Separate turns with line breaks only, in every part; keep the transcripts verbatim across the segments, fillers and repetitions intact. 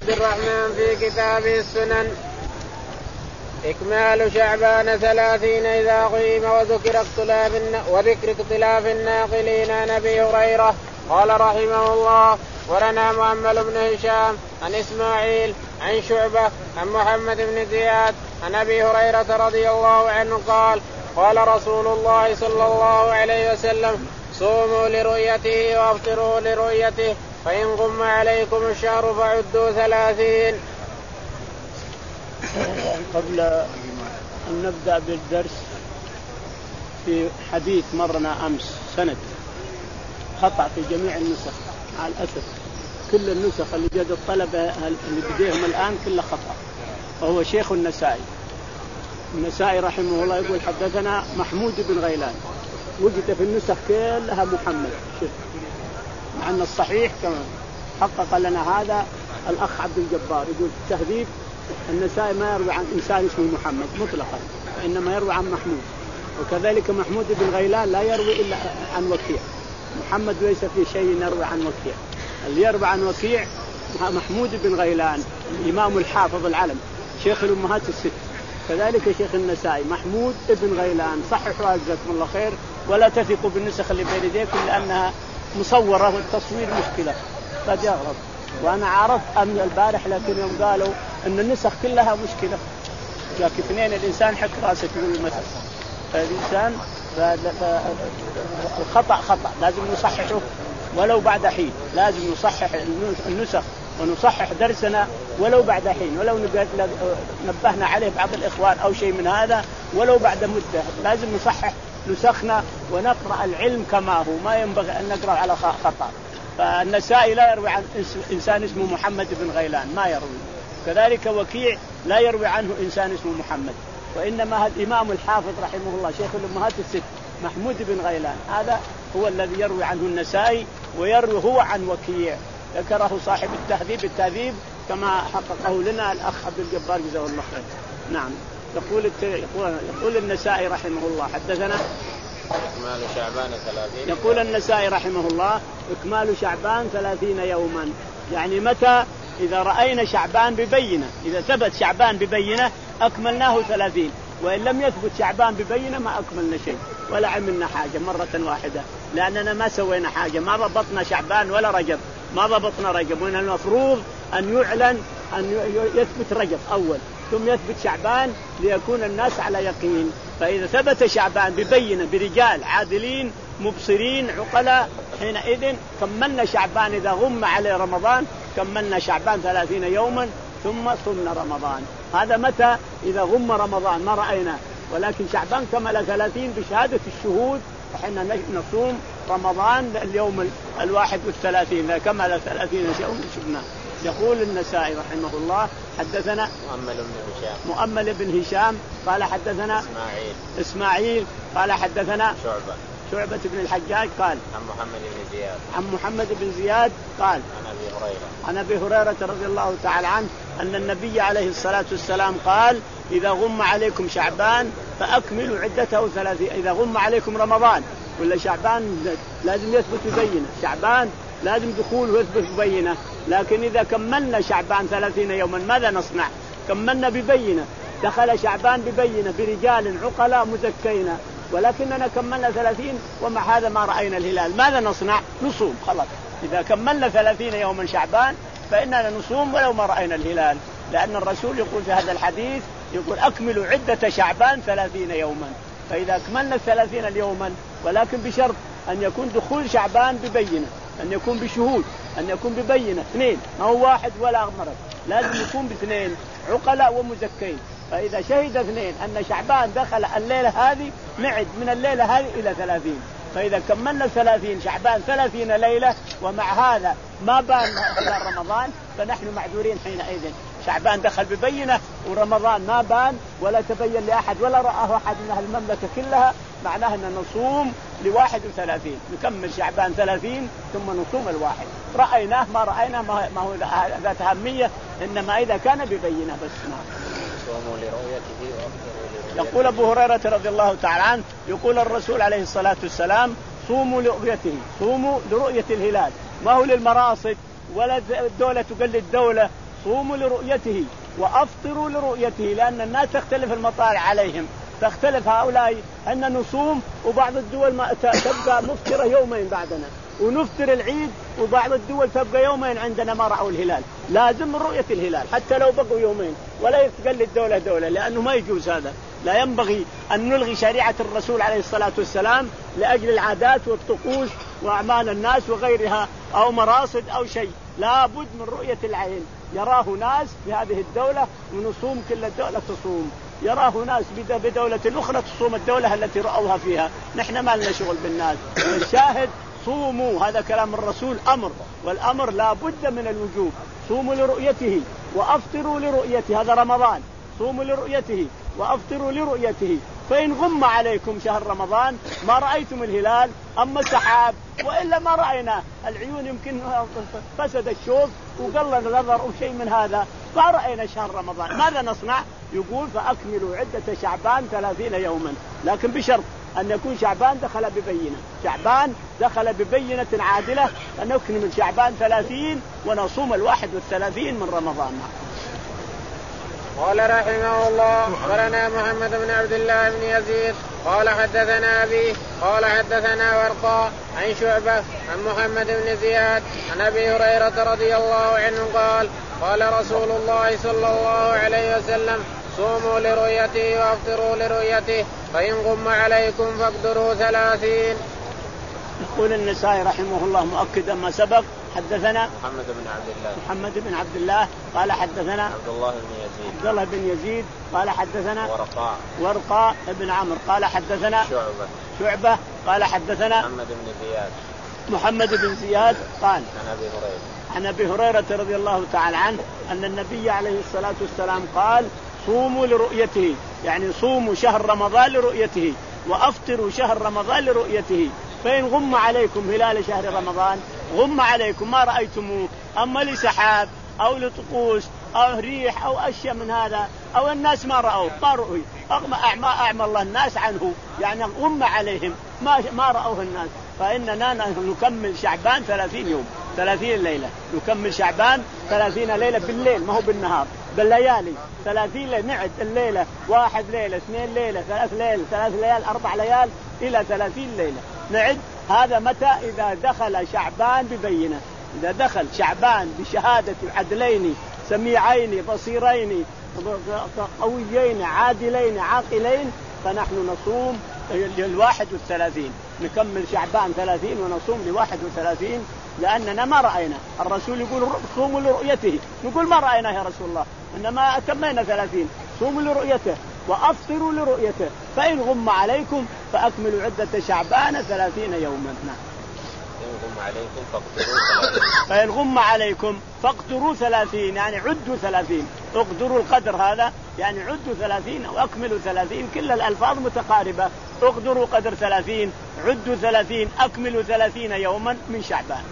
عبد الرحمن في كتابه السنن. إكمال شعبان ثلاثين إذا قيم وذكر اختلاف وذكر اختلاف الناقلين عن أبي هريرة. قال رحمه الله: ولنا مؤمل بن هشام عن إسماعيل عن شعبة عن محمد بن زياد عن أبي هريرة رضي الله عنه قال: قال رسول الله صلى الله عليه وسلم: صوموا لرؤيته وافطروا لرؤيته، فإن غم عليكم الشهر فعدوا ثلاثين.
قبل أن نبدأ بالدرس، في حديث مرنا أمس سند خطأ في جميع النسخ مع الأسف. كل النسخ اللي جد الطلبة اللي بديهم الآن كلها خطأ، وهو شيخ النسائي. النسائي رحمه الله يقول: حدثنا محمود بن غيلان، وجد في النسخ كلها محمد، مع أن الصحيح كمان حقق لنا هذا الأخ عبد الجبار، يقول في التهذيب: النسائي ما يروي عن إنسان اسمه محمد مطلقا، وإنما يروي عن محمود. وكذلك محمود بن غيلان لا يروي إلا عن وكيع. محمد ليس فيه شيء يروي عن وكيع، اللي يروي عن وكيع محمود بن غيلان الإمام الحافظ العلم شيخ الأمهات الست. كذلك شيخ النسائي محمود بن غيلان. صححوا جزاكم الله خير، ولا تثقوا بالنسخ اللي بين يديكم لأنها مصورة والتصوير مشكلة قد يغلط. وأنا عرفت أمن البارح، لكن يوم قالوا أن النسخ كلها مشكلة، لكن اثنين الإنسان حك راسه يقول المثل. فالإنسان الخطأ خطأ لازم نصححه ولو بعد حين، لازم نصحح النسخ ونصحح درسنا ولو بعد حين، ولو نبهنا عليه بعض الإخوان أو شيء من هذا ولو بعد مدة. لازم نصحح نسخنا ونقرأ العلم كما هو، ما ينبغي أن نقرأ على خطأ. فالنسائي لا يروي عن إنسان اسمه محمد بن غيلان، ما يروي. كذلك وكيع لا يروي عنه إنسان اسمه محمد، وإنما الإمام الحافظ رحمه الله شيخ الأمهات الست محمود بن غيلان هذا هو الذي يروي عنه النسائي، ويروي هو عن وكيع. ذكره صاحب التهذيب التهذيب كما حققه لنا الأخ عبد الجبار جزاه الله خير. نعم. يقول يقول النسائي رحمه الله: حدثنا
إكمال شعبان ثلاثين.
يقول النسائي رحمه الله: إكمال شعبان ثلاثين يوما، يعني متى؟ إذا رأينا شعبان ببينة، إذا ثبت شعبان ببينة أكملناه ثلاثين، وإن لم يثبت شعبان ببينة ما أكملنا شيء ولا عملنا حاجة مرة واحدة، لأننا ما سوينا حاجة، ما ضبطنا شعبان ولا رجب، ما ضبطنا رجب. وإن المفروض أن يعلن أن يثبت رجب أول ثم يثبت شعبان ليكون الناس على يقين. فإذا ثبت شعبان ببينة برجال عادلين مبصرين عقلاء حينئذ كملنا شعبان. إذا غم عليه رمضان كملنا شعبان ثلاثين يوما ثم صمنا رمضان. هذا متى؟ إذا غم رمضان ما رأينا، ولكن شعبان كمل ثلاثين بشهادة الشهود، وحنا نصوم رمضان اليوم الواحد والثلاثين، إذا كمل ثلاثين يوم شفنا. يقول النسائي رحمه الله: حدثنا
مؤمل بن هشام
مؤمل بن هشام قال حدثنا
إسماعيل
إسماعيل قال حدثنا
شعبة
شعبة بن الحجاج قال
عن محمد بن زياد
عن محمد بن زياد قال
عن أبي هريرة
عن أبي هريرة رضي الله تعالى عنه أن النبي عليه الصلاة والسلام قال: إذا غم عليكم شعبان فأكملوا عدته ثلاثين. إذا غم عليكم رمضان ولا شعبان لازم يثبت ببينة، شعبان لازم دخول ويثبت ببينة، لكن إذا كملنا شعبان ثلاثين يوما ماذا نصنع؟ كملنا ببينة، دخل شعبان ببينة برجال عقلاء مزكينا، ولكننا كملنا ثلاثين ومع هذا ما رأينا الهلال، ماذا نصنع؟ نصوم خلاص. إذا كملنا ثلاثين يوما شعبان فإننا نصوم ولو ما رأينا الهلال، لأن الرسول يقول في هذا الحديث يقول: أكملوا عدة شعبان ثلاثين يوما. فإذا أكملنا الثلاثين اليوما، ولكن بشرط أن يكون دخول شعبان ببينة، أن يكون بشهود، أن يكون ببينة اثنين، ما هو واحد ولا مرض، لازم يكون باثنين عقلاء ومزكين. فإذا شهد اثنين أن شعبان دخل الليلة هذه نعد من الليلة هذه إلى ثلاثين. فإذا كملنا ثلاثين شعبان ثلاثين ليلة ومع هذا ما بان إلى رمضان فنحن معذورين حينئذ. شعبان دخل ببينة ورمضان ما بان ولا تبين لأحد ولا رآه أحد من أهل المملكة كلها، معناه أن نصوم لواحد وثلاثين، نكمل شعبان ثلاثين ثم نصوم الواحد. رأيناه ما رأينا ما هو ذات أهمية، إنما إذا كان ببينة بس.
صوموا لرؤيته وأفطروا.
يقول أبو هريرة رضي الله تعالى عنه يقول الرسول عليه الصلاة والسلام: صوموا لرؤيته، صوموا لرؤية الهلال، ما هو للمراصد ولا الدولة تقلد دولة. صوموا لرؤيته وأفطروا لرؤيته، لأن الناس تختلف المطالع عليهم، تختلف هؤلاء أن نصوم وبعض الدول ما تبقى مفطرة يومين بعدنا، ونفطر العيد وبعض الدول تبقى يومين عندنا ما رأوا الهلال. لازم رؤية الهلال حتى لو بقوا يومين، ولا يتقلد دولة دولة، لأنه ما يجوز هذا. لا ينبغي أن نلغي شريعة الرسول عليه الصلاة والسلام لأجل العادات والطقوس وأعمال الناس وغيرها أو مراصد أو شيء. لا بد من رؤية العين، يراه ناس في هذه الدولة ونصوم كل الدولة تصوم، يراه ناس بدولة أخرى تصوم الدولة التي رأوها فيها. نحن ما لنا شغل بالناس. الشاهد صوموا، هذا كلام الرسول أمر، والأمر لا بد من الوجوب. صوموا لرؤيته وأفطروا لرؤيته، هذا رمضان. صوموا لرؤيته وأفطروا لرؤيته، فإن غم عليكم شهر رمضان ما رأيتم الهلال أما السحاب وإلا ما رأينا العيون، يمكن فسد الشوف وقل النظر أو شيء من هذا، ما رأينا شهر رمضان، ماذا نصنع؟ يقول فأكملوا عدة شعبان ثلاثين يوما، لكن بشرط أن يكون شعبان دخل ببينة، شعبان دخل ببينة عادلة، أن نكمل شعبان ثلاثين ونصوم الواحد والثلاثين من رمضان.
قال رحمه الله أخبرنا محمد بن عبد الله بن يزيد قال حدثنا أبي قال حدثنا ورقاء عن شعبة عن محمد بن زياد عن أبي هريرة رضي الله عنه قال قال رسول الله صلى الله عليه وسلم صوموا لرؤيته وافطروا لرؤيته فإن غم عليكم فاقدروا ثلاثين.
يقول النسائي رحمه الله مؤكدا ما سبق. حدثنا
محمد بن عبد الله
محمد بن عبد الله قال حدثنا
عبد الله بن يزيد
عبد الله بن يزيد قال حدثنا
ورقاء
ورقاء بن عمرو قال حدثنا
شعبة
شعبة قال حدثنا
محمد بن زياد
محمد بن زياد قال
عن أبي هريرة
عن أبي هريرة رضي الله تعالى عنه أن النبي عليه الصلاة والسلام قال صوموا لرؤيته، يعني صوموا شهر رمضان لرؤيته وأفطروا شهر رمضان لرؤيته، فإن غم عليكم هلال شهر رمضان غم عليكم ما رأيتموه أما لسحاب أو لطقوس أو ريح أو أشياء من هذا أو الناس ما رأوه ما رؤي أعمى أعمى الله الناس عنه، يعني غم عليهم ما ما رأوه الناس، فإننا نكمل شعبان ثلاثين يوم ثلاثين ليلة، نكمل شعبان ثلاثين ليلة بالليل ما هو بالنهار، بالليالي ثلاثين ليلة، نعد الليلة واحد ليلة اثنين ليلة ثلاث ليلة ثلاث ليال أربع ليال إلى ثلاثين ليلة نعد. هذا متى؟ إذا دخل شعبان ببينة، إذا دخل شعبان بشهادة عدلين سميعين بصيرين قويين عادلين عاقلين فنحن نصوم للواحد والثلاثين، نكمل شعبان ثلاثين ونصوم لواحد وثلاثين، لأننا ما رأينا. الرسول يقول صوموا لرؤيته، نقول ما رأينا يا رسول الله، إنما أتمينا ثلاثين. صوموا لرؤيته وأفطروا لرؤيته فإن غم عليكم فأكملوا عدة شعبان ثلاثين يوما. فإن غم عليكم فاقدروا ثلاثين، يعني عدوا ثلاثين، اقدروا القدر هذا يعني عدوا ثلاثين أو أكملوا ثلاثين، كل الألفاظ متقاربة، اقدروا قدر ثلاثين، عدوا ثلاثين، أكملوا ثلاثين يوما من شعبان.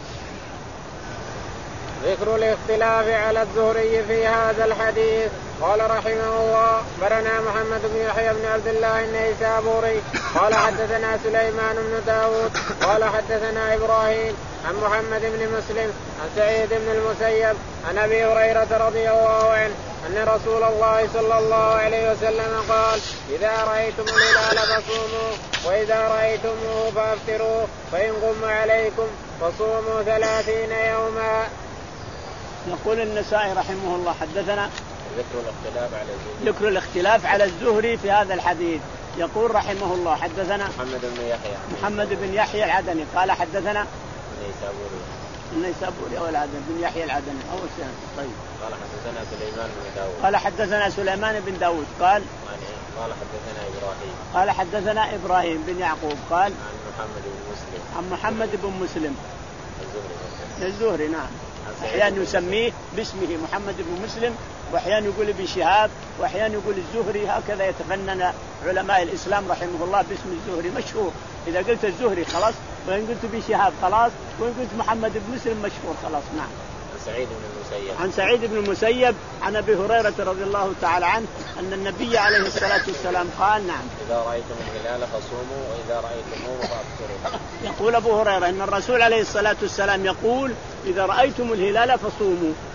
ذكر الاختلاف على الزهري في هذا الحديث. قال رحمه الله برنا محمد بن يحيى بن عبد الله النيسابوري قال حدثنا سليمان بن داود قال حدثنا إبراهيم عن محمد بن مسلم عن سعيد بن المسيب عن أبي هريرة رضي الله عنه أن رسول الله صلى الله عليه وسلم قال إذا رأيتم الهلال فصوموا وإذا رأيتموه فأفطروا فإن غم عليكم فصوموا ثلاثين يوما.
يقول النسائي رحمه الله حدثنا
ذكر الاختلاف على الزهري
ذكر الاختلاف على الزهري في هذا الحديث. يقول رحمه الله حدثنا
محمد بن يحيى
محمد بن يحيى العدني قال حدثنا
النيسابوري
النيسابوري أو العدني بن يحيى العدني أو السنة. طيب
قال حدثنا سليمان بن داود
قال حدثنا سليمان بن داود قال
قال حدثنا إبراهيم
قال حدثنا إبراهيم بن يعقوب قال
عن محمد بن مسلم
عن محمد بن مسلم
الزهري
الزهري نعم، أحيانا يسميه باسمه محمد بن مسلم وأحيانا يقول ابن شهاب وأحيانا يقول الزهري، هكذا يتفنن علماء الإسلام رحمه الله باسم الزهري مشهور. إذا قلت الزهري خلاص، وإن قلت ابن شهاب خلاص، وإن قلت محمد بن مسلم مشهور خلاص. نعم.
عن سعيد بن المسيب
عن سعيد بن المسيب عن أبي هريرة رضي الله تعالى عنه أن النبي عليه الصلاة والسلام قال نعم
إذا رأيتم الهلال فصوموا وإذا رأيتموه فأفطروا.
يقول أبو هريرة أن الرسول عليه الصلاة والسلام يقول إذا رأيتم الهلال فصوموا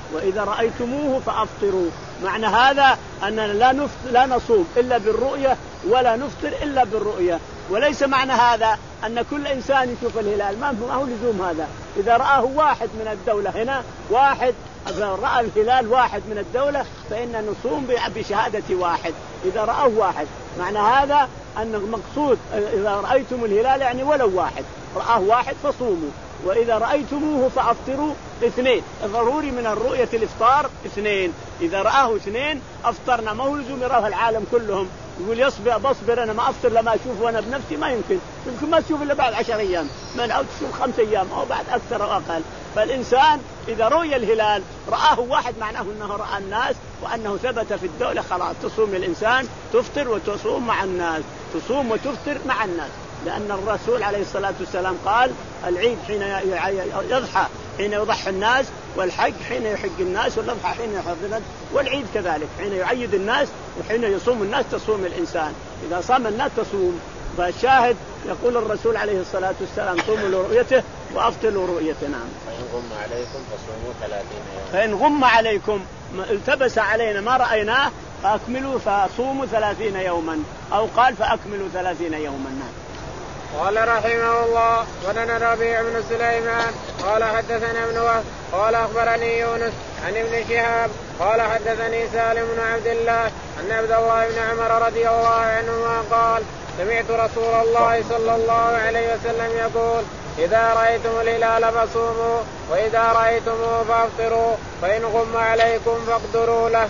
وإذا رأيتموه فأفطروا. معنى هذا أننا لا نفطر لا نصوم إلا بالرؤية ولا نفطر إلا بالرؤية. وليس معنى هذا أن كل إنسان يشوف الهلال، ما هو لزوم هذا. إذا رآه واحد من الدولة هنا، واحد رأى الهلال واحد من الدولة، فإن نصوم بشهادة واحد إذا رآه واحد. معنى هذا أن المقصود إذا رأيتم الهلال يعني ولو واحد رآه واحد فصوموا، وإذا رأيتموه فأفطروا اثنين. ضروري من الرؤية الإفطار اثنين، إذا رآه اثنين أفطرنا. ما هو لزوم يراه العالم كلهم يقول يصبر بصبر أنا ما أفطر لما أشوفه أنا بنفسي، ما يمكن. يمكن ما تشوف إلا بعد عشر أيام من أو تشوف خمس أيام أو بعد أكثر أو أقل. فالإنسان إذا رؤي الهلال رآه واحد معناه أنه رأى الناس وأنه ثبت في الدولة، خلاص تصوم الإنسان، تفطر وتصوم مع الناس، تصوم وتفطر مع الناس. لأن الرسول عليه الصلاة والسلام قال العيد حين يضحى حين يضحي الناس، والحج حين يحج الناس، والأضحى حين يحج الناس، والعيد كذلك حين يعيد الناس وحين يصوم الناس تصوم الإنسان. إذا صام الناس تصوم. فالشاهد يقول الرسول عليه الصلاة والسلام صوموا لرؤيته وأفطروا رؤيته. نعم.
فإن غم عليكم فصوموا ثلاثين يوما.
فإن غم عليكم التبس علينا ما رأيناه فأكملوا فصوموا ثلاثين يوما، أو قال فأكملوا ثلاثين يوما. نعم.
قال رحمه الله ولنا ربيع بن سليمان قال حدثنا ابن وهب قال أخبرني يونس عن ابن شهاب قال حدثني سالم بن عبد الله أن عبد الله بن عمر رضي الله عنهما قال سمعت رسول الله صلى الله عليه وسلم يقول إذا رأيتم الهلال فصوموا وإذا رأيتموه فافطروا فإن غم عليكم فاقدروا له.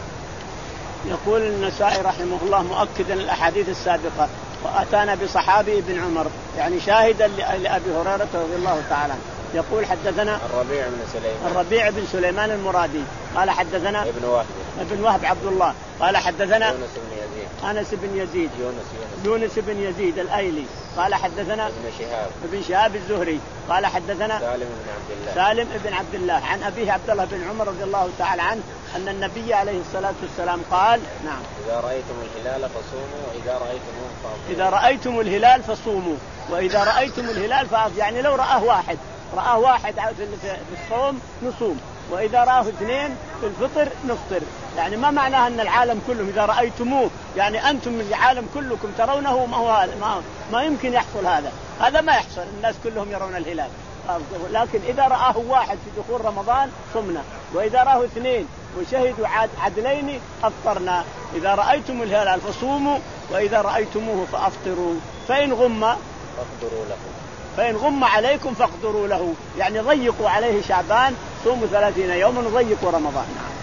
يقول النسائي رحمه الله مؤكدا الأحاديث السابقة، وأتانا بصحابي ابن عمر يعني شاهدا لأبي هريرة رضي الله تعالى. يقول حدثنا
الربيع بن سليمان
الربيع بن سليمان المرادي قال حدثنا
ابن وهب
ابن وهب عبد الله قال حدثنا
يونس بن يزيد
أنس بن يزيد
يونس
يونس بن يزيد الأيلي قال حدثنا
ابن شهاب
ابن شهاب الزهري قال حدثنا
سالم بن عبد الله
سالم بن عبد الله عن أبيه عبد الله بن عمر رضي الله تعالى عنه أن النبي عليه الصلاة والسلام قال نعم
إذا رأيتم الهلال فصوموا وإذا رأيتموه فأفطروا.
إذا رأيتم الهلال فصوموا وإذا رأيتم الهلال فأفطروا. يعني لو رآه واحد رآه واحد في الصوم نصوم، وإذا رآه اثنين في الفطر نفطر. يعني ما معناه أن العالم كله إذا رأيتموه يعني أنتم من العالم كلكم ترونه، ما هو هذا ما, ما يمكن يحصل هذا هذا ما يحصل، الناس كلهم يرون الهلال. لكن إذا رآه واحد في دخول رمضان صمنا، وإذا رآه اثنين وشهدوا عدلين أفطرنا. إذا رأيتم الهلال فصوموا وإذا رأيتموه فأفطروا فإن غم
فاقدروا له
فإن غم عليكم فاقدروا له، يعني ضيقوا عليه شعبان، صوموا ثلاثين يوما وضيقوا رمضان.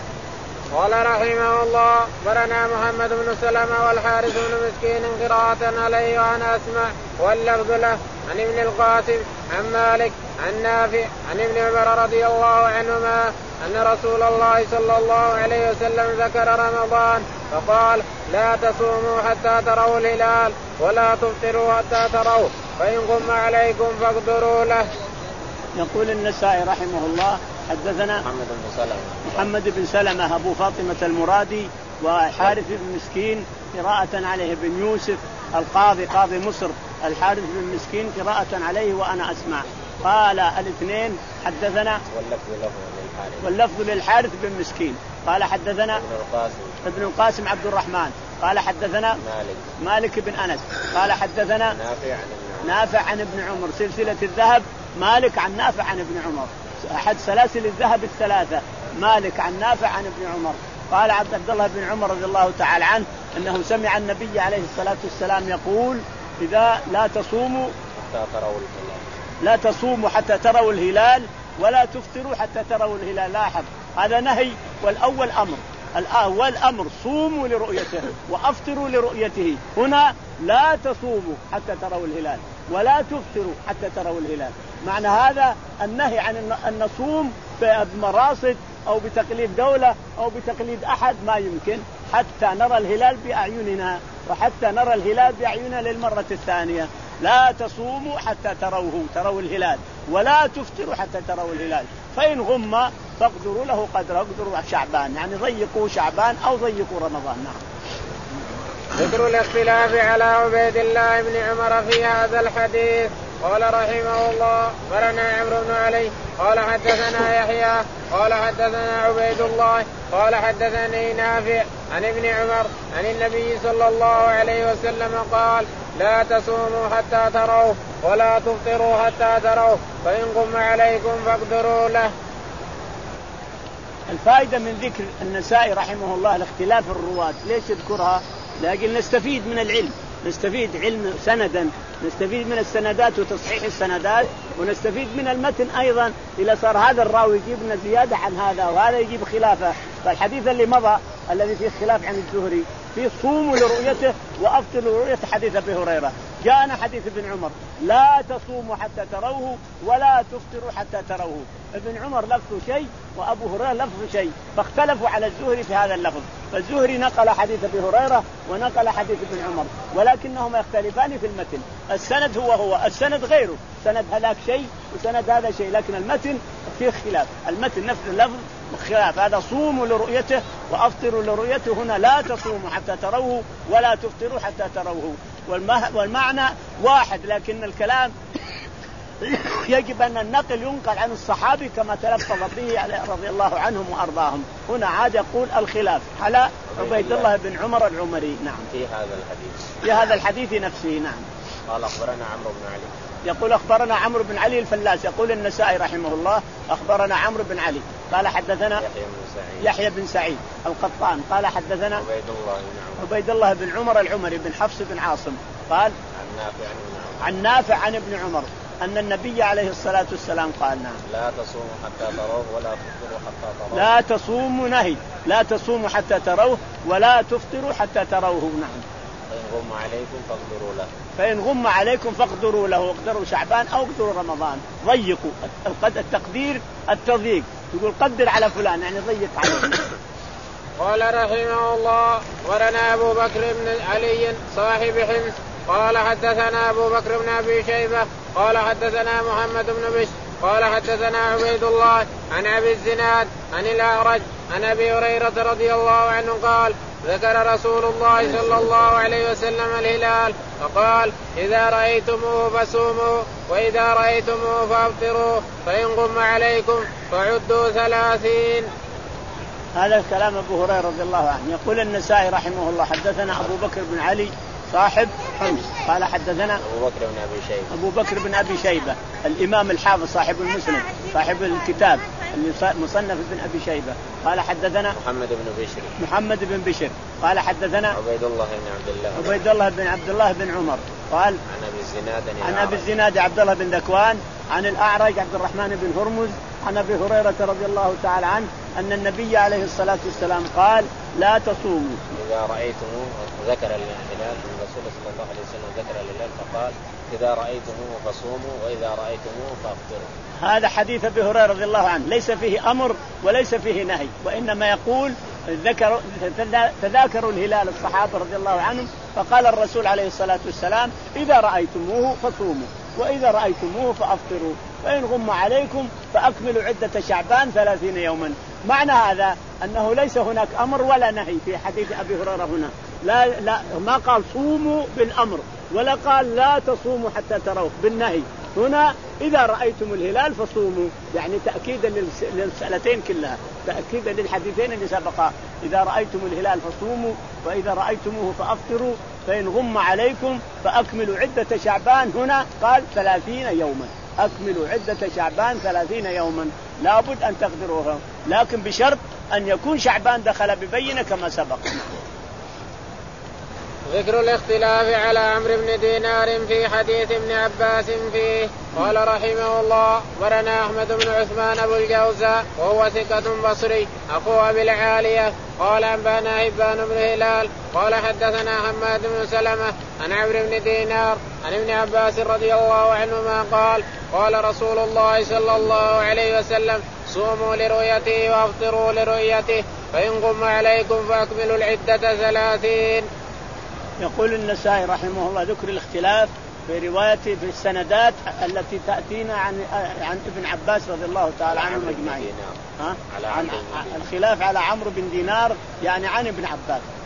قال رحمه الله برنا محمد بن سلمة والحارث بن مسكين قراءة عليه وأنا أسمع واللفظ له عن ابن القاسم عن مالك عن نافع عن ابن عمر رضي الله عنهما أن رسول الله صلى الله عليه وسلم ذكر رمضان فقال لا تصوموا حتى تروا الهلال ولا تفطروا حتى تروا فإن غم عليكم فاقدروا له.
يقول النسائي رحمه الله حدثنا
محمد بن سلمة
محمد بن سلمة أبو فاطمة المرادي وحارث بن مسكين قراءة عليه بن يوسف القاضي قاضي مصر، الحارث بن مسكين قراءة عليه وأنا أسمع. قال الاثنين حدثنا
واللفظ له للحارث
واللفظ للحارث بن مسكين قال حدثنا
ابن القاسم
ابن القاسم عبد الرحمن قال حدثنا
مالك
مالك بن أنس قال حدثنا
نافع عن
نافع عن ابن عمر سلسلة الذهب، مالك عن نافع عن ابن عمر، أحد سلاسل الذهب الثلاثة، مالك عن نافع عن ابن عمر. قال عبد الله بن عمر رضي الله تعالى عنه أنه سمع النبي عليه الصلاة والسلام يقول إذا لا تصوموا
حتى تروا الهلال
لا تصوموا حتى تروا الهلال ولا تفطروا حتى تروا الهلال. لاحظ هذا نهي، والأول أمر. الأول أمر صوموا لرؤيته وأفطروا لرؤيته. هنا لا تصوموا حتى تروا الهلال ولا تفطروا حتى تروا الهلال. معنى هذا النهي عن أن نصوم بمراصد أو بتقليد دولة أو بتقليد أحد، ما يمكن حتى نرى الهلال بأعيننا، وحتى نرى الهلال بأعيننا للمرة الثانية. لا تصوموا حتى تروه تروا الهلال ولا تفطروا حتى تروا الهلال فإن غم فاقدروا له قدر اقدروا شعبان، يعني ضيقوا شعبان أو ضيقوا رمضان. نعم.
ذكر الاختلاف على عبيد الله بن عمر في هذا الحديث. قال رحمه الله أخبرنا عمرو بن علي قال حدثنا يحيى قال حدثنا عبيد الله قال حدثني نافع عن ابن عمر عن النبي صلى الله عليه وسلم قال لا تصوموا حتى تروه ولا تفطروا حتى تروه فإن غم عليكم فاقدروا له.
الفائدة من ذكر النسائي رحمه الله الاختلاف الرواة ليش يذكرها؟ لكن نستفيد من العلم، نستفيد علم سندا، نستفيد من السندات وتصحيح السندات، ونستفيد من المتن أيضا. إذا صار هذا الراوي يجيب لنا زيادة عن هذا وهذا يجيب خلافه. فالحديث اللي مضى الذي فيه خلاف عن الزهري فيه صوموا لرؤيته وأفطروا لرؤيته حديث أبي هريرة. جاءنا حديث ابن عمر لا تصوموا حتى تروه ولا تفطروا حتى تروه. ابن عمر لفظه شيء وأبو هريرة لفظه شيء، فاختلفوا على الزهري في هذا اللفظ. فالزهري نقل حديث أبي هريرة ونقل حديث ابن عمر، ولكنهما يختلفان في المتن. السند هو هو السند غيره، سند هذاك شيء وسند هذا شيء، لكن المتن فيه خلاف. المتن نفس اللفظ خلاف. هذا صوموا لرؤيته وأفطروا لرؤيته، هنا لا تصوموا حتى تروه ولا تفطروا حتى تروه. والمعنى واحد، لكن الكلام يجب أن النقل ينقل عن الصحابي كما تلفظ به رضي الله عنهم وأرضاهم. هنا عاد يقول الخلاف على عبيد الله بن عمر العمري. نعم
في هذا الحديث
في هذا الحديث نفسه. نعم.
قال أخبرنا عمرو بن علي
يقول أخبرنا عمرو بن علي الفلاس. يقول النسائي رحمه الله أخبرنا عمرو بن علي قال حدثنا يحيى بن سعيد القطان قال حدثنا
عبيد الله بن عمر
عبيد الله بن عمر العمري بن حفص بن عاصم قال
عن نافع
عن نافع عن ابن عمر أن النبي عليه الصلاة والسلام قال نعم
لا تصوموا حتى تروه ولا تفطروا حتى تروه.
لا تصوموا نهي، لا تصوموا حتى تروه ولا تفطروا حتى تروه. نعم.
فإن غم عليكم فاقدروا له
فإن غم عليكم فاقدروا له، اقدروا شعبان أو اقدروا رمضان. ضيقوا التقدير التضييق، يقول قدر على فلان يعني ضيق عليه.
قال رحمه الله ورنا أبو بكر بن علي صاحب حمص قال حدثنا أبو بكر بن أبي شيبة قال حدثنا محمد بن بشر قال حدثنا عبيد الله عن أبي الزناد عن الأعرج عن أبي هريرة رضي الله عنه قال ذكر رسول الله صلى الله عليه وسلم الهلال فقال إذا رأيتموه فصوموا وإذا رأيتموه فأفطروا فإن غم عليكم فعدوا ثلاثين.
هذا الكلام أبو هريرة رضي الله عنه. يقول النسائي رحمه الله حدثنا أبو بكر بن علي صاحب حمص قال حدثنا
أبو بكر بن أبي شيبة
أبو بكر بن أبي شيبة الإمام الحافظ صاحب المسند صاحب الكتاب المصنف بن أبي شيبة قال حدثنا
محمد بن بشر
محمد بن بشر قال حدثنا
عبيد الله بن عبد الله
عبيد الله بن عبد الله بن عمر قال
عن أبي الزناد
عن أبي الزناد عبد الله بن ذكوان عن الأعرج عبد الرحمن بن هرمز عن أبي هريرة رضي الله تعالى عنه أن النبي عليه الصلاة والسلام قال لا تصوموا
إذا رأيتموه. ذكر الهلال الرسول صلى الله عليه وسلم ذكر الهلال فقال إذا رأيتموه فصوموا وإذا رأيتموه فأفطروا.
هذا حديث أبي هريرة رضي الله عنه ليس فيه أمر وليس فيه نهي، وإنما يقول ذكر تذاكروا الهلال الصحابة رضي الله عنهم فقال الرسول عليه الصلاة والسلام إذا رأيتموه فصوموا وإذا رأيتموه فأفطروا فإن غم عليكم فأكملوا عدة شعبان ثلاثين يوما. معنى هذا أنه ليس هناك أمر ولا نهي في حديث أبي هريرة هنا. لا, لا ما قال صوموا بالأمر ولا قال لا تصوموا حتى تروه بالنهي. هنا إذا رأيتم الهلال فصوموا، يعني تأكيدا للسألتين كلها، تأكيدا للحديثين اللي سبقا. إذا رأيتم الهلال فصوموا وإذا رأيتموه فأفطروا فإن غم عليكم فأكملوا عدة شعبان. هنا قال ثلاثين يوما، أكملوا عدة شعبان ثلاثين يوما، لابد أن تقدروها، لكن بشرط أن يكون شعبان دخل ببينة كما سبق.
ذكر الاختلاف على عمرو بن دينار في حديث ابن عباس فيه. قال رحمه الله ورنا أحمد بن عثمان أبو الجوزاء وهو ثقة بصري أخو أبي العالية قال أنبانا هبان بن هلال قال حدثنا حماد بن سلمة عن عمرو بن دينار عن ابن عباس رضي الله عنهما قال قال رسول الله صلى الله عليه وسلم صوموا لرؤيته وافطروا لرؤيته فإن غم عليكم فأكملوا العدة ثلاثين.
يقول النسائي رحمه الله ذكر الاختلاف في روايته في السندات التي تأتينا عن عن ابن عباس رضي الله تعالى عنهم أجمعين. ها؟ عن الخلاف على عمرو بن دينار يعني عن ابن عباس،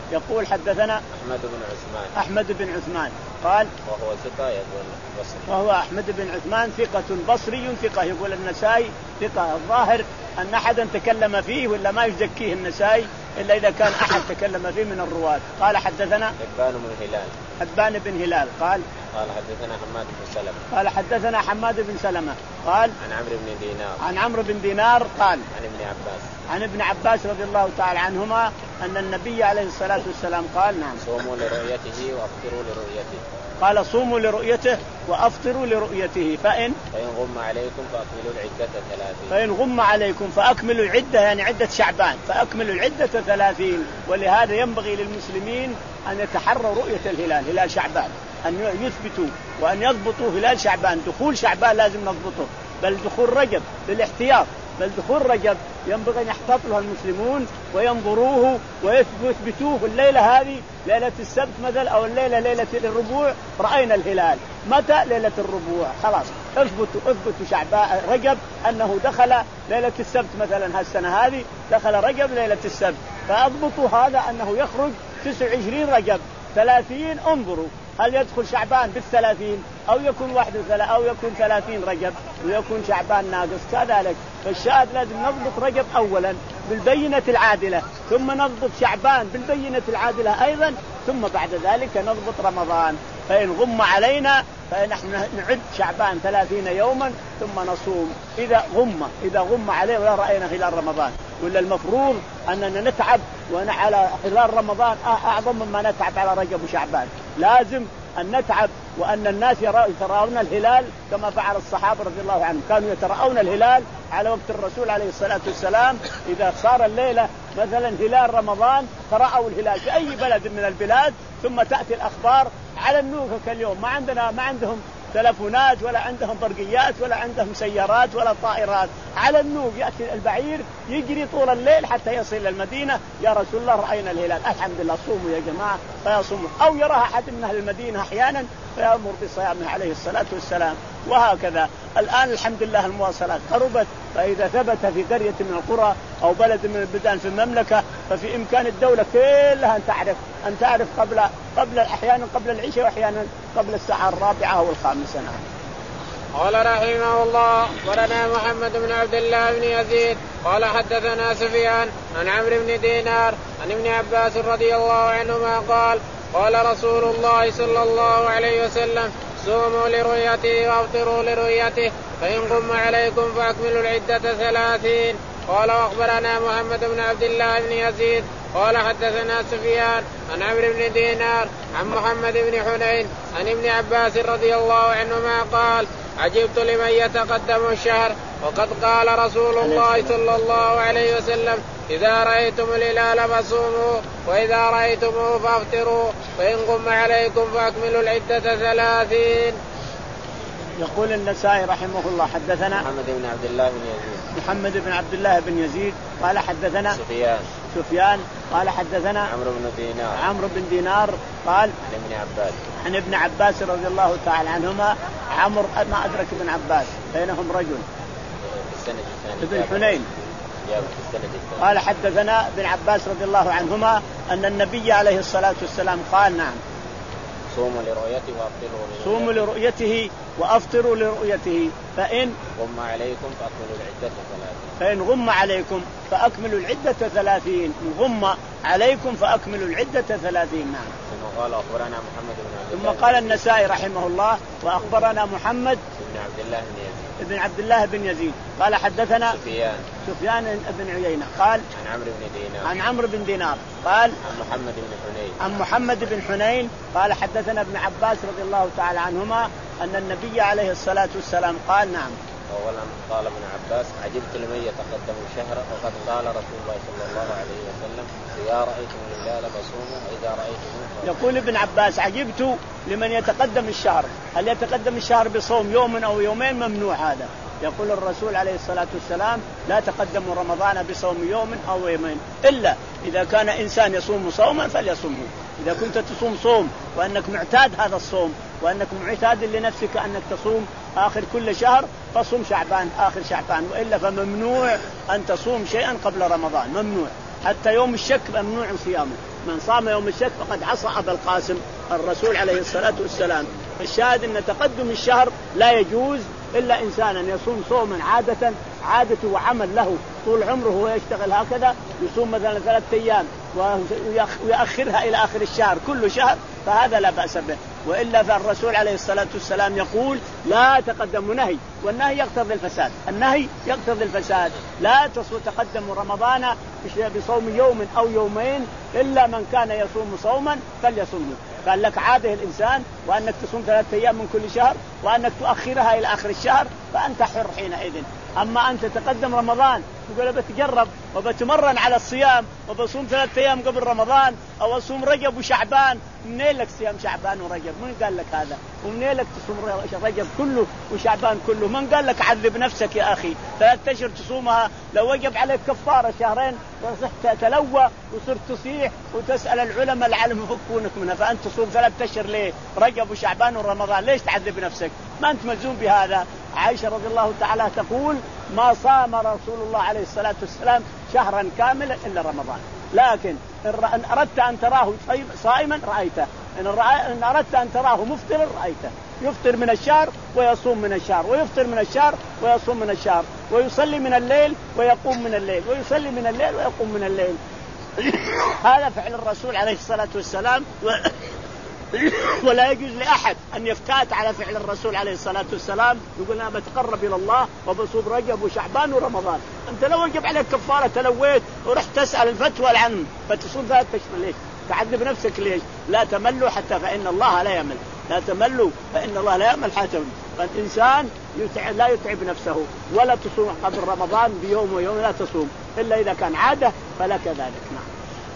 يقول حدثنا
أحمد بن عثمان
أحمد بن عثمان قال
وهو ثقة يقول بصري
وهو أحمد بن عثمان ثقة بصري ثقة. يقول النسائي ثقة. الظاهر أن أحدا تكلم فيه ولا ما يزكيه النسائي إلا إذا كان أحد تكلم فيه من الرواة. قال حدثنا
حبان بن هلال
حبان بن هلال قال
قال حدثنا حماد بن سلمة
قال حدثنا حماد بن سلمة قال
عن عمرو بن دينار
عن عمرو بن دينار قال
عن ابن عباس
عن ابن عباس رضي الله تعالى عنهما أن النبي عليه الصلاة والسلام قال نعم
صوموا لرؤيته وافطروا لرؤيته
قال صوموا لرؤيته وافطروا لرؤيته فإن
فإن غم عليكم فأكملوا العدة ثلاثين
فإن غم عليكم فأكملوا العدة يعني عدة شعبان فأكملوا العدة ثلاثين. ولهذا ينبغي للمسلمين أن يتحروا رؤية الهلال هلال شعبان أن يثبتوا وأن يضبطوا هلال شعبان. دخول شعبان لازم نضبطه بل دخول رجب للاحتياط بل دخول رجب ينبغي أن يحتاط له المسلمون وينظروه ويثبتوه. الليلة هذه ليلة السبت مثلا أو الليلة ليلة الربوع رأينا الهلال. متى؟ ليلة الربوع. خلاص اثبتوا اثبتوا شعبان رجب أنه دخل ليلة السبت مثلا هالسنة هذه دخل رجب ليلة السبت فأضبطوا هذا أنه يخرج تسعة وعشرين رجب ثلاثين. انظروا هل يدخل شعبان بالثلاثين أو يكون واحد وثلاثين أو يكون ثلاثين رجب ويكون شعبان ناقص كذلك. فالشاهد لازم نضبط رجب أولا بالبينة العادلة ثم نضبط شعبان بالبينة العادلة أيضا ثم بعد ذلك نضبط رمضان. فإن غم علينا فنحن نعد شعبان ثلاثين يوما ثم نصوم إذا غم إذا غم عليه ولا رأينا خلال رمضان. ولا المفروض أننا نتعب وعلى خلال رمضان أعظم مما نتعب على رجب وشعبان. لازم أن نتعب وأن الناس يتراءون الهلال كما فعل الصحابة رضي الله عنهم كانوا يتراءون الهلال على وقت الرسول عليه الصلاة والسلام. إذا صار الليلة مثلا هلال رمضان تراءوا الهلال في أي بلد من البلاد ثم تأتي الأخبار على النوك كاليوم. ما عندنا ما عندهم تلفونات ولا عندهم برقيات ولا عندهم سيارات ولا طائرات. على النوق يأتي البعير يجري طول الليل حتى يصل إلى المدينة يا رسول الله رأينا الهلال. الحمد لله صوموا يا جماعة فيصوموا. أو يراها أحد من أهل المدينة أحيانا فيأمر بصيامه عليه الصلاة والسلام. وهكذا الآن الحمد لله المواصلات قربت. فإذا ثبت في قرية من القرى أو بلد من البلدان في المملكة ففي إمكان الدولة كلها أن تعرف أن تعرف قبل قبل أحيانا قبل العشاء وأحيانا قبل الساعة الرابعة أو الخامسة.
قال رحمه الله ورنا محمد بن عبد الله بن يزيد قال حدثنا سفيان عن عمرو بن دينار عن ابن عباس رضي الله عنهما قال قال رسول الله صلى الله عليه وسلم صوموا لرؤيته وافطروا لرؤيته فإن غم عليكم فأكملوا العدة ثلاثين. قال واخبرنا محمد بن عبد الله بن يزيد قال حدثنا سفيان عن عمرو بن دينار عن محمد بن حنين عن ابن عباس رضي الله عنهما قال عجبت لمن يتقدم الشهر وقد قال رسول الله صلى الله عليه وسلم إذا رأيتم الهلال فصوموا وإذا رأيتموه فافطروا فإن غم عليكم فأكملوا العدة ثلاثين.
يقول النسائي رحمه الله حدثنا
محمد بن عبد الله بن يزيد
محمد بن عبد الله بن يزيد قال حدثنا
سفيان
سفيان قال حدثنا
عمرو بن دينار
عمرو بن دينار قال
عن ابن عباس
عن ابن عباس رضي الله تعالى عنهما. عمرو ما أدرك ابن عباس بينهم رجل ابن حنين قال حدثنا ابن عباس رضي الله عنهما أن النبي عليه الصلاة والسلام قال نعم
صوموا لرؤيته وافطروا لرؤيته
صوموا لرؤيته وافطروا لرؤيته فإن
غم عليكم فأكملوا العدة ثلاثين
فإن غم عليكم فأكملوا العدة ثلاثين. غم عليكم فأكملوا العدة ثلاثين. نعم.
ثم قال أخبرنا محمد بن عبد
الله ثم قال النسائي رحمه الله وأخبرنا محمد
بن عبد الله بن يزيد
ابن عبد الله بن يزيد قال حدثنا
سفيان
سفيان بن عيينة قال
عن عمرو بن دينار
عن عمرو بن دينار قال
عن محمد بن حنين
عن محمد بن حنين قال حدثنا ابن عباس رضي الله تعالى عنهما أن النبي عليه الصلاة والسلام قال نعم.
أولا قال ابن عباس عجبت لمن يتقدم الشهر وقد قال رسول الله صلى الله عليه وسلم إذا رأيتم الهلال فصوموا وإذا رأيتموه.
يقول ابن عباس عجبت لمن يتقدم الشهر. هل يتقدم الشهر بصوم يوم أو يومين؟ ممنوع هذا. يقول الرسول عليه الصلاة والسلام لا تقدموا رمضان بصوم يوم أو يومين إلا إذا كان إنسان يصوم صوما فليصومه. إذا كنت تصوم صوم وأنك معتاد هذا الصوم وأنك معتاد لنفسك أنك تصوم آخر كل شهر فصوم شعبان آخر شعبان. وإلا فممنوع أن تصوم شيئا قبل رمضان. ممنوع حتى يوم الشك ممنوع صيامه من صام يوم الشك فقد عصى أبا القاسم الرسول عليه الصلاة والسلام. الشاهد أن تقدم الشهر لا يجوز إلا إنسانا يصوم صوما عادة عادته وعمل له طول عمره هو يشتغل هكذا، يصوم مثلا ثلاثة أيام ويأخرها إلى آخر الشهر كل شهر، فهذا لا بأس به. وإلا فالرسول عليه الصلاة والسلام يقول لا تقدموا، نهي، والنهي يقتضي الفساد، النهي يقتضي الفساد. لا تقدموا رمضان بصوم يوم أو يومين إلا من كان يصوم صوما فليصومه. قال لك عاده الإنسان وأنك تصوم ثلاثة أيام من كل شهر وأنك تؤخرها إلى آخر الشهر فأنت حر حينئذ. أما أنت تقدم رمضان تقول بتجرب وبتمرن على الصيام وبصوم ثلاثة أيام قبل رمضان أو أصوم رجب وشعبان، منين لك صيام شعبان ورجب؟ من قال لك هذا؟ ومنين لك تصوم رجب كله وشعبان كله؟ من قال لك عذب نفسك يا أخي؟ ثلاثة أشهر تصومها لو وجب عليك كفارة شهرين تصح تلوى وصرت تصيح وتسأل العلماء العالم يفكونك منها، فأنت تصوم ثلاثة أشهر ليه؟ رجب وشعبان ورمضان، ليش تعذب نفسك؟ ما أنت ملزوم بهذا. عائشة رضي الله تعالى تقول ما صام رسول الله عليه الصلاة والسلام شهرا كاملا إلا رمضان، لكن إن أردت أن تراه صائما رأيته، إن أردت أن تراه مفطرا رأيته، يفطر من الشهر ويصوم من الشهر، ويفطر من الشهر ويصوم من الشهر، ويصلي من الليل ويقوم من الليل، ويصلي من الليل ويقوم من الليل. هذا فعل الرسول عليه الصلاة والسلام، ولا يجوز لأحد أن يفتات على فعل الرسول عليه الصلاة والسلام يقول أنا بتقرب إلى الله وبصوم رجب وشعبان ورمضان. أنت لو وجب عليك كفارة تلويت ورحت تسأل الفتوى العلم فتصوم ثلاثة أشهر، ليش تعذب نفسك؟ ليش؟ لا تملوا حتى فإن الله لا يمل، لا تملوا فإن الله لا يمل حتى. فالإنسان يتعب لا يتعب نفسه، ولا تصوم قبل رمضان بيوم ويوم، لا تصوم إلا إذا كان عادة فلك ذلك. نعم.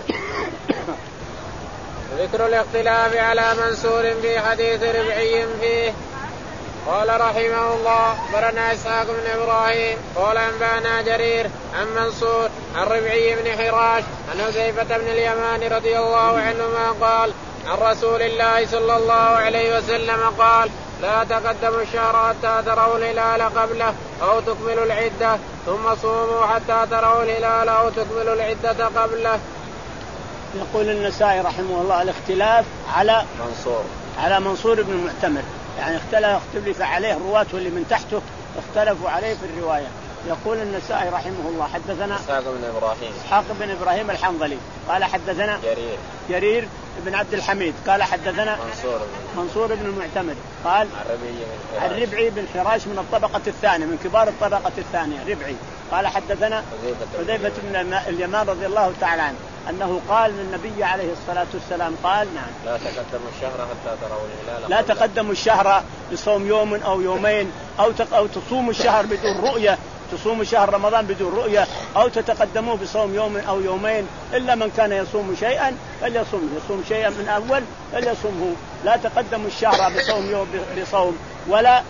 ذكر الاختلاف على منصور في حديث ربعي فيه. قال رحمه الله برنا إسحاق بن إبراهيم قال أنبانا جرير عن منصور عن ربعي بن حراش عن حذيفة بن اليمان رضي الله عنهما قال عن رسول الله صلى الله عليه وسلم قال لا تقدموا الشهر حتى تروا الهلال قبله أو تكملوا العدة ثم صوموا حتى تروا الهلال أو تكملوا العدة قبله.
يقول النسائي رحمه الله الاختلاف على
منصور
على منصور بن المعتمر، يعني اختلف اختلف عليه رواته اللي من تحته اختلفوا عليه في الرواية. يقول النسائي رحمه الله حدثنا
إسحاق بن إبراهيم
إسحاق بن إبراهيم الحنظلي قال حدثنا
جرير
جرير بن عبد الحميد قال حدثنا
منصور
منصور بن المعتمر قال
عن
ربعي بن حراش من الطبقة الثانية من كبار الطبقة الثانية ربعي قال حدثنا حذيفة بن اليمان رضي الله تعالى عنه أنه قال للنبي عليه الصلاة والسلام قال نعم
لا تقدموا الشهر حتى تروا الهلال
لا تقدموا الشهر بصوم يوم أو يومين أو أو تصوموا الشهر بدون رؤية، تصوموا شهر رمضان بدون رؤية أو تتقدموا بصوم يوم أو يومين إلا من كان يصوم شيئا فليصوم، يصوم شيئا من أول فليصومه. لا تقدموا الشهر بصوم يوم بصوم ولا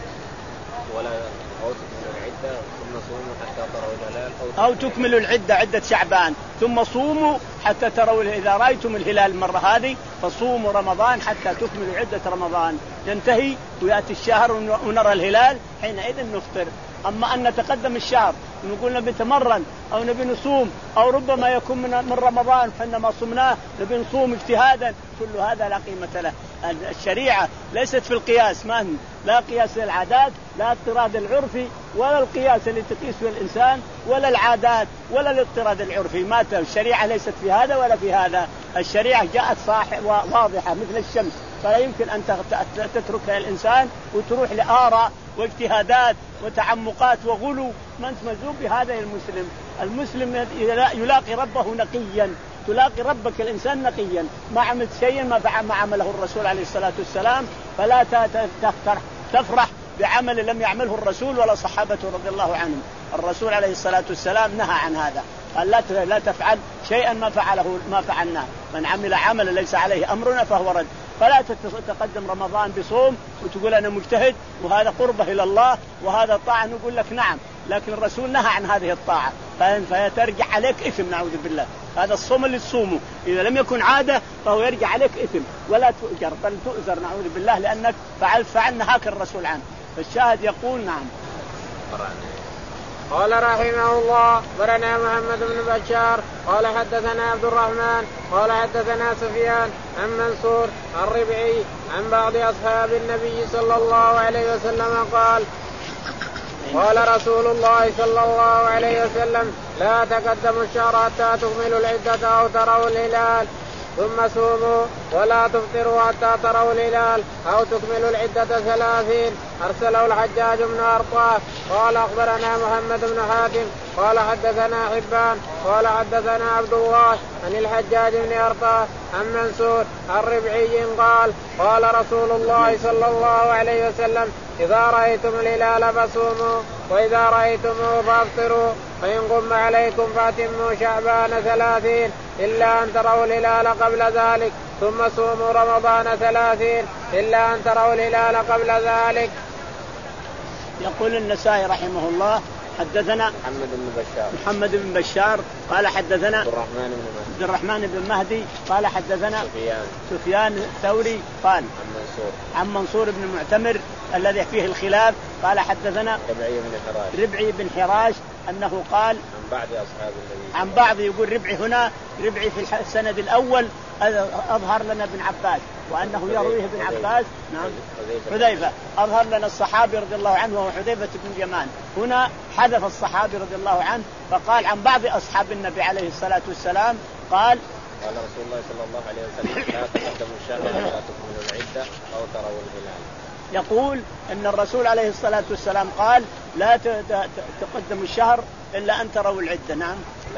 ولا أو تكملوا العدة ثم صوموا حتى تروا الهلال
أو تكملوا العدة عدة شعبان ثم صوموا حتى تروا. إذا رأيتم الهلال المرة هذه فصوموا رمضان حتى تكملوا عدة رمضان، ينتهي ويأتي الشهر ونرى الهلال حينئذ نفطر. أما أن نتقدم الشهر ونقول نبي نتمرن أو نبي نصوم أو ربما يكون من, من رمضان فإنما صمناه نبي نصوم اجتهادا، كل هذا لا قيمة له. الشريعة ليست في القياس، ما لا قياس للعادات لا اضطراد العرفي ولا القياس اللي تقيس به الإنسان ولا العادات ولا الاضطراد العرفي، ما الشريعة ليست في هذا ولا في هذا. الشريعة جاءت صاحب واضحة مثل الشمس، فلا يمكن أن تتركها الإنسان وتروح لآراء واجتهادات وتعمقات وغلو. ما أنت ملزوم بهذا المسلم. المسلم يلاقي ربه نقيا، تلاقي ربك الإنسان نقيا، ما عملت شيئا ما عمله الرسول عليه الصلاة والسلام، فلا تفرح بعمل لم يعمله الرسول ولا صحابته رضي الله عنهم. الرسول عليه الصلاة والسلام نهى عن هذا، قال لا لا تفعل شيئا ما فعله ما فعلناه، من عمل عملا ليس عليه أمرنا فهو رد. فلا تتقدم رمضان بصوم وتقول أنا مجتهد وهذا قربة إلى الله وهذا طاعة، نقول لك نعم، لكن الرسول نهى عن هذه الطاعة فيترجع عليك إثم نعوذ بالله. هذا الصوم اللي تصومه إذا لم يكن عادة فهو يرجع عليك إثم ولا تؤجر بل تؤذر نعوذ بالله لأنك فعلت فعل نهاك الرسول عنه. فالشاهد يقول نعم
قال رحمه الله برنا محمد بن بشار قال حدثنا عبد الرحمن قال حدثنا سفيان عن منصور الربعي عن بعض أصحاب النبي صلى الله عليه وسلم قال قال رسول الله صلى الله عليه وسلم لا تقدموا الشهر حتى تكملوا العدة أو تروا الهلال ثم صوموا ولا تفطروا حتى تروا الهلال أو تكملوا العدة ثلاثين. أرسله الحجاج بن أرطاه قال أخبرنا محمد بن حاتم قال حدثنا حبان قال حدثنا عبد الله عن الحجاج بن أرطاه عن منصور الربعي قال قال رسول الله صلى الله عليه وسلم إذا رأيتم الهلال فصوموا وإذا رأيتموه فافطروا فإن غم عليكم فأتموا شعبان ثلاثين إلا أن تروا الهلال قبل ذلك ثم صوموا رمضان ثلاثين إلا أن تروا الهلال قبل ذلك.
يقول النسائي رحمه الله حدثنا
محمد بن بشار
محمد بن بشار قال حدثنا
عبد الرحمن بن مهدي
عبد الرحمن بن مهدي قال حدثنا
سفيان
سفيان الثوري قال
عن منصور
عن منصور بن معتمر الذي فيه الخلاف قال حدثنا
ربعي بن حراش
ربعي بن حراش أنه قال
عن بعض أصحاب النبي
عن بعض يقول ربعي هنا ربعي في السند الأول أظهر لنا ابن عباس وأنه يرويه ابن عباس نعم حذيفة أظهر لنا الصحابي رضي الله عنه وهو حذيفة بن اليمان. هنا حذف الصحابي رضي الله عنه فقال عن بعض أصحاب النبي عليه الصلاة والسلام قال
قال رسول الله صلى الله عليه وسلم لا تقدموا الشهر ولا تكملوا العدة أو تروا الهلال.
يقول أن الرسول عليه الصلاة والسلام قال لا تقدموا الشهر إلا أن تروا العدة. نعم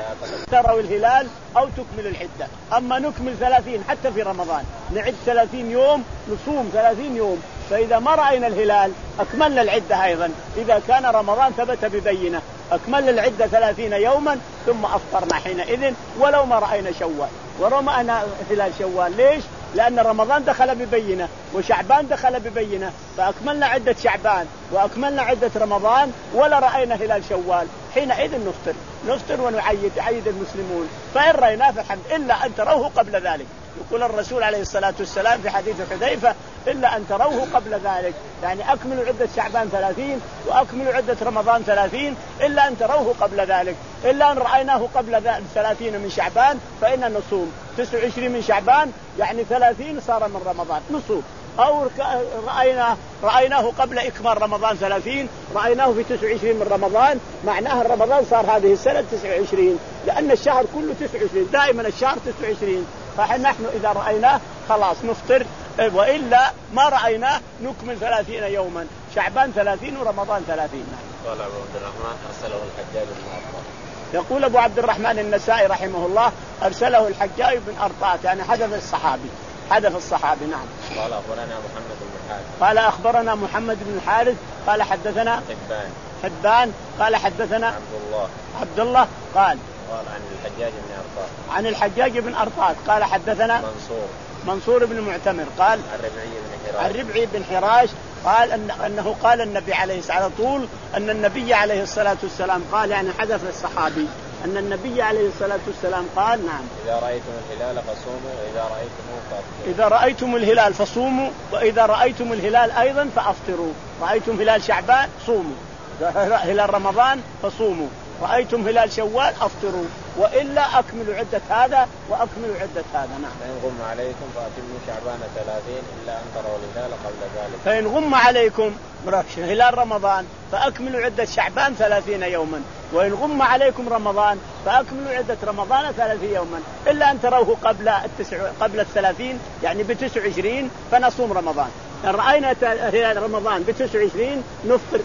لا تروا الهلال أو تكملوا العدة. أما نكمل ثلاثين حتى في رمضان نعد ثلاثين يوم نصوم ثلاثين يوم فإذا ما رأينا الهلال أكملنا العدة أيضا. إذا كان رمضان ثبت ببينة أكملنا العدة ثلاثين يوما ثم أفطرنا حينئذ ولو ما رأينا شوال ولو ما أنا هلال شوال. ليش؟ لأن رمضان دخل ببينة وشعبان دخل ببينة فأكملنا عدة شعبان وأكملنا عدة رمضان ولا رأينا هلال شوال حينئذ نفطر نفطر ونعيد عيد المسلمون فإن رأيناه فالحمد إلا أن تروه قبل ذلك. يقول الرسول عليه الصلاة والسلام في حديث حذيفة إلا أن تروه قبل ذلك يعني أكملوا عدة شعبان ثلاثين وأكملوا عدة رمضان ثلاثين إلا أن تروه قبل ذلك. إلا أن رأيناه قبل ذلك ثلاثين من شعبان فإن نصوم تسعة وعشرين من شعبان يعني ثلاثين صار من رمضان نصوم. أو رأيناه رأيناه قبل إكمال رمضان ثلاثين رأيناه في تسعة وعشرين من رمضان معناه رمضان صار هذه السنة تسعة وعشرين لأن الشهر كله تسعة وعشرين دائما الشهر تسعة وعشرين فنحن إذا رأيناه خلاص نفطر وإلا ما رأيناه نكمل ثلاثين يوما شعبان ثلاثين ورمضان ثلاثين.
قال أبو عبد الرحمن أرسله الحجاج بن أرطاه.
يقول أبو عبد الرحمن النسائي رحمه الله أرسله الحجاج بن أرطاه يعني حدث الصحابي حدث الصحابي. نعم.
قال أخبرنا محمد بن الحارث
قال أخبرنا محمد بن الحارث قال حدثنا
حبان
حبان قال حدثنا
عبد الله
عبد الله قال
قال عن الحجاج بن أرطاه
عن الحجاج بن أرطاه قال حدثنا
منصور
منصور بن معتمر قال
الربعي بن حراش
الربعي بن حراش قال أن أنه قال النبي عليه الصلاة طول أن النبي عليه الصلاة والسلام قال يعني حدث الصحابي أن النبي عليه الصلاة والسلام قال نعم
إذا رأيتم الهلال فصوموا وإذا رأيتموه فأفطروا.
إذا رأيتم الهلال فصوموا وإذا رأيتم الهلال أيضا فأفطروا. رأيتم هلال شعبان صوموا هلال رمضان فصوموا رأيتم هلال شوال أفطروا وإلا أكملوا عدة هذا وأكملوا عدة هذا. نعم.
فإن غم عليكم فأتموا شعبان ثلاثين إلا أن تروا الهلال قبل ذلك.
فإن غم عليكم هلال رمضان فأكملوا عدة شعبان ثلاثين يوما وإن غم عليكم رمضان فأكملوا عدة رمضان ثلاثين يوما إلا أن تروه قبل التسع قبل الثلاثين يعني بتسع وعشرين فنصوم رمضان. إن رأينا هلال رمضان بتسع وعشرين نفطر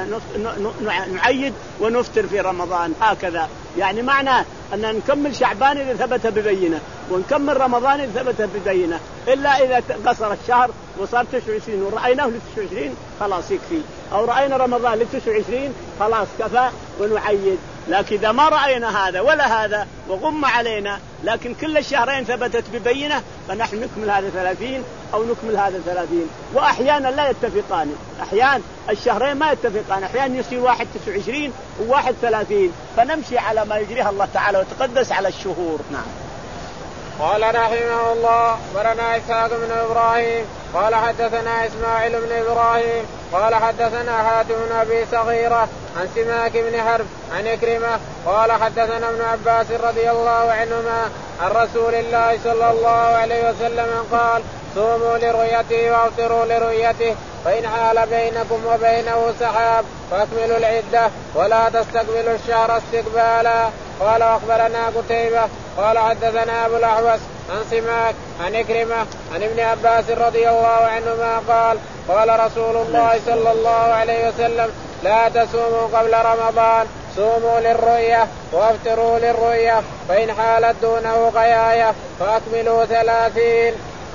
نعيد ونفطر في رمضان هكذا يعني معناه أن نكمل شعبان إذا ثبت ببينة ونكمل رمضان إذا ثبت ببينة إلا إذا قصر الشهر وصار تسع وعشرين ورأيناه لتسع وعشرين خلاص يكفي أو رأينا رمضان لتسع وعشرين خلاص كفى ونعيد. لكن إذا ما رأينا هذا ولا هذا وغم علينا لكن كل الشهرين ثبتت ببينة فنحن نكمل هذا ثلاثين أو نكمل هذا ثلاثين. وأحيانا لا يتفقان أحيانا الشهرين ما يتفقان أحيانا يصير واحد تسع وعشرين وواحد ثلاثين فنمشي على ما يجريها الله تعالى وتقدس على الشهور. نعم.
قال رحمه الله برنا إسحاق بن إبراهيم قال حدثنا إسماعيل بن إبراهيم قال حدثنا حاتم بن أبي صغيرة عن سماك بن حرب عن عكرمة قال حدثنا ابن عباس رضي الله عنهما عن رسول الله صلى الله عليه وسلم قال صوموا لرؤيته وافطروا لرؤيته فإن حال بينكم وبينه سحاب فاكملوا العدة ولا تستقبلوا الشهر استقبالا. قال أخبرنا قتيبة قال حدثنا أبو الأحوص عن سماك عن عكرمة عن ابن عباس رضي الله عنهما قال قال رسول الله صلى الله عليه وسلم لا تصوموا قبل رمضان صوموا للرؤية وافطروا للرؤية فإن حالت دونه غياية فأكملوا ثلاثين.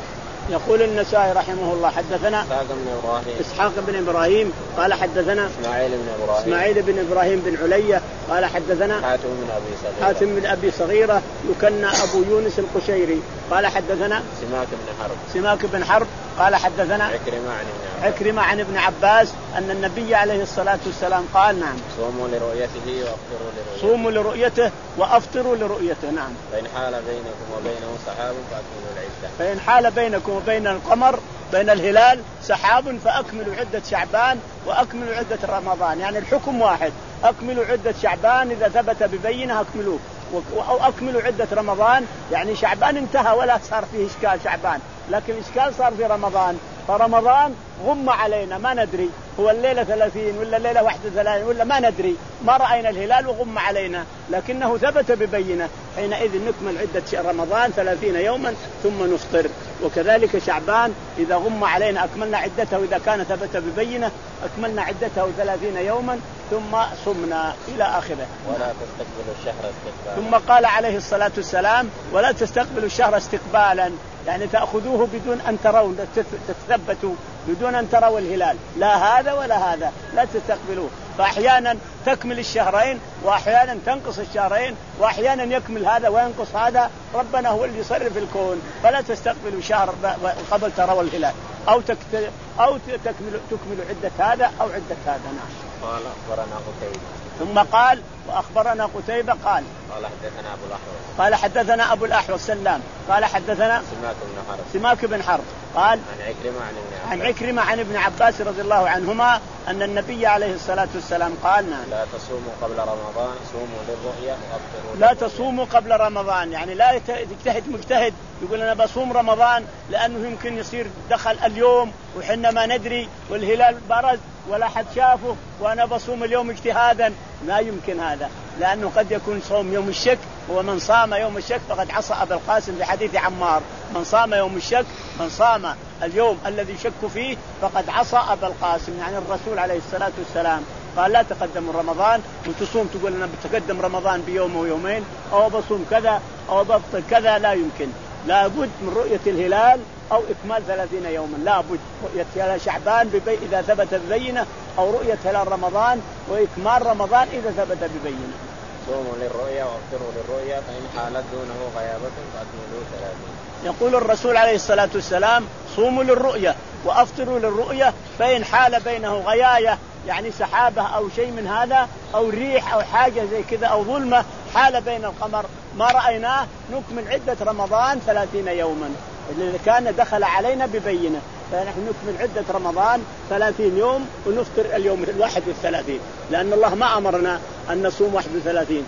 يقول النسائي رحمه الله حدثنا
إسحاق بن إبراهيم
إسحاق بن إبراهيم قال حدثنا
إسماعيل بن إبراهيم
إسماعيل بن إبراهيم بن علية قال حدثنا
حاتم بن أبي صغيرة
حاتم بن أبي صغيرة يكنى أبو يونس القشيري قال حدثنا
سماك بن حرب
سماك بن حرب قال حدثنا
عكرمة عن
عكرمة عن ابن عباس أن النبي عليه الصلاة والسلام قال نعم
صوموا لرؤيته وافطروا لرؤيته
صوموا لرؤيته وافطروا لرؤيته. نعم.
فإن حال بينكم وبينه سحاب فأكملوا العدة
فإن حال بينكم وبين القمر بين الهلال سحاب فأكملوا عدة شعبان وأكملوا عدة رمضان. يعني الحكم واحد أكملوا عدة شعبان إذا ثبت ببينة أكملوه أو أكملوا عدة رمضان. يعني شعبان انتهى ولا صار فيه إشكال شعبان لكن الإشكال صار في رمضان. فرمضان غم علينا ما ندري هو الليلة ثلاثين ولا الليلة واحد وثلاثين ولا ما ندري ما رأينا الهلال وغم علينا لكنه ثبت ببينة حينئذ نكمل عدة رمضان ثلاثين يوما ثم نفطر. وكذلك شعبان إذا غم علينا أكملنا عدته إذا كان ثبت ببينة أكملنا عدته ثلاثين يوما ثم صمنا إلى آخره.
ولا تستقبلوا الشهر استقبالا.
ثم قال عليه الصلاة والسلام ولا تستقبلوا الشهر استقبالا يعني تأخذوه بدون أن تروا تتثبتوا بدون أن تروا الهلال لا هذا ولا هذا لا تستقبلوه. فأحيانا تكمل الشهرين وأحيانا تنقص الشهرين وأحيانا يكمل هذا وينقص هذا. ربنا هو اللي يصرف الكون. فلا تستقبلوا شهر قبل تروا الهلال أو تكت... أو تكمل تكمل عدة هذا أو عدة هذا. نعم.
قال أخبرنا قتيبة
ثم قال وأخبرنا قتيبة قال
قال حدثنا أبو الأحوص
قال حدثنا أبو الأحوص سلام قال حدثنا
سماك بن حرب
سماك بن حرب قال
عن عكرمة عن ابن
عن عكرمة عن ابن عباس رضي الله عنهما أن النبي عليه الصلاة والسلام قال
لا تصوموا قبل رمضان صوموا للرؤيا وأفطروا
لا تصوموا قبل رمضان. يعني لا يجتهد مجتهد يقول أنا بصوم رمضان لأنه يمكن يصير دخل اليوم وحنا ما ندري والهلال برز ولا حد شافه وأنا بصوم اليوم اجتهادا. لا يمكن هذا لأنه قد يكون صوم يوم الشك ومن صام يوم الشك فقد عصى أبا القاسم في حديث عمار من صام يوم الشك من صام اليوم الذي شك فيه فقد عصى أبا القاسم. يعني الرسول عليه الصلاة والسلام قال لا تقدموا رمضان وتصوم تقول أنا بتقدم رمضان بيوم ويومين أو بصوم كذا أو بفطر كذا. لا يمكن. لا بد من رؤية الهلال أو إكمال ثلاثين يوما. لا بد رؤية هلال شعبان ببي إذا ثبت ببينة أو رؤية هلال رمضان وإكمال رمضان إذا ثبت ببينة.
صوموا للرؤيا وافطروا للرؤيا فإن حالت دونه غيابة فأكملوا ثلاثين.
يقول الرسول عليه الصلاة والسلام صوموا للرؤيا وافطروا للرؤيا فإن حال بينه غياية يعني سحابة أو شيء من هذا أو ريح أو حاجة زي كذا أو ظلمة حال بين القمر ما رأيناه نكمل عدة رمضان ثلاثين يوما. اللي كان دخل علينا ببينة فنحن نكمل عدة رمضان ثلاثين يوم ونفطر اليوم الواحد والثلاثين لأن الله ما أمرنا أن نصوم واحد وثلاثين.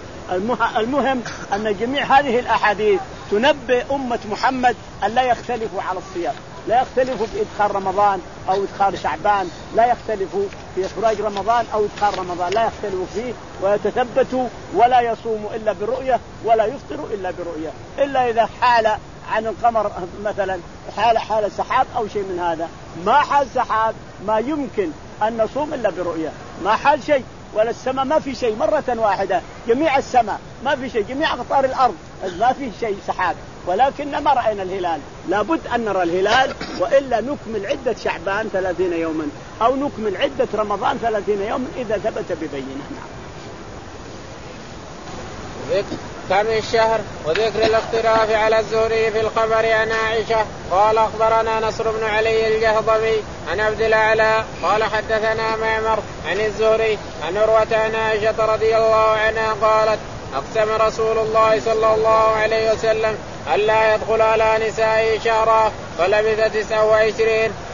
المهم أن جميع هذه الأحاديث تنبئ أمة محمد أن لا يختلفوا على الصيام لا يختلفوا في إدخال رمضان أو إدخال شعبان لا يختلفوا في إخراج رمضان أو إدخال رمضان لا يختلفوا فيه ويتثبتوا ولا يصوموا إلا برؤية ولا يفطروا إلا برؤية إلا إذا حال عن القمر مثلا حال حال سحاب أو شيء من هذا. ما حال سحاب ما يمكن أن نصوم إلا برؤية. ما حال شيء ولا السماء ما في شيء مرة واحدة جميع السماء ما في شيء جميع أقطار الأرض ما في شيء سحاب ولكن ما رأينا الهلال. لابد أن نرى الهلال وإلا نكمل عدة شعبان ثلاثين يوما أو نكمل عدة رمضان ثلاثين يوما إذا ثبت ببينة.
كم الشهر وذكر الاختلاف على الزهري في الخبر عن عائشة قال أخبرنا نصر بن علي الجهضمي عن عبد الأعلى قال حدثنا معمر عن الزهري عن عروة عن عائشة رضي الله عنها قالت أقسم رسول الله صلى الله عليه وسلم ألا يدخل على نسائه شهرا فلبث تسعة وعشرين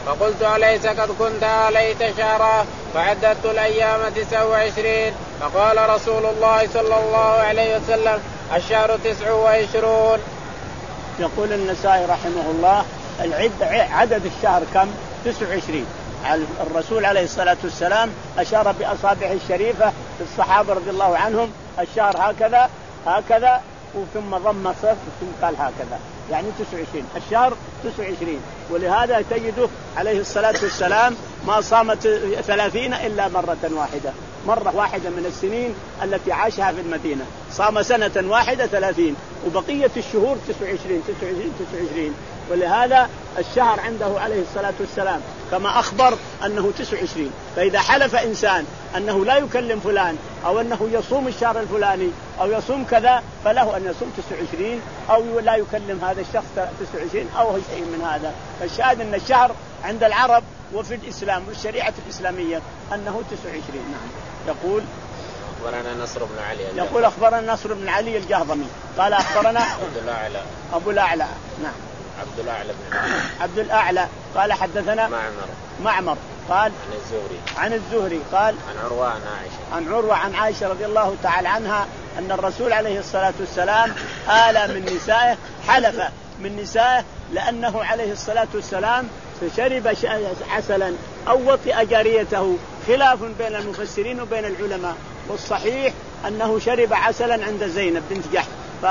فقلت أليس قد كنت آليت شهرا فعددت الأيام تسع وعشرين. فقال رسول الله صلى الله عليه وسلم الشهر تسع وعشرون.
يقول النسائي رحمه الله العد عدد الشهر كم؟ تسع وعشرين. الرسول عليه الصلاة والسلام أشار بأصابعه الشريفة الصحابة رضي الله عنهم الشهر هكذا هكذا ثم ضم صف ثم قال هكذا يعني تسع وعشرين. الشهر تسع وعشرين. ولهذا تجده عليه الصلاة والسلام ما صامت ثلاثين إلا مرة واحدة، مرة واحدة من السنين التي عاشها في المدينة صام سنة واحدة ثلاثين، وبقية الشهور تسع وعشرين تسع وعشرين تسع وعشرين. ولهذا الشهر عنده عليه الصلاة والسلام كما أخبر أنه تسع وعشرين. فإذا حلف إنسان أنه لا يكلم فلان أو أنه يصوم الشهر الفلاني أو يصوم كذا فله أن يصوم تسع وعشرين أو لا يكلم هذا الشخص تسع وعشرين أو شيء من هذا. فالشاهد أن الشهر عند العرب وفي الإسلام والشريعة الإسلامية أنه تسع وعشرين. نعم. يقول
أخبرنا نصر بن علي
يقول أخبرنا نصر بن علي الجهضمي قال أخبرنا
عبد الأعلى
أبو الأعلى نعم
عبد الأعلى بن
عبد الأعلى قال حدثنا
معمر
معمر قال
عن الزهري
عن الزهري قال
عن عروة عن عائشة
عن عروة عن عائشة رضي الله تعالى عنها أن الرسول عليه الصلاة والسلام آل من نسائه حلف من نسائه لأنه عليه الصلاة والسلام شرب عسلا أو وطئ جاريته، خلاف بين المفسرين وبين العلماء، والصحيح أنه شرب عسلا عند زينب بنت جحش،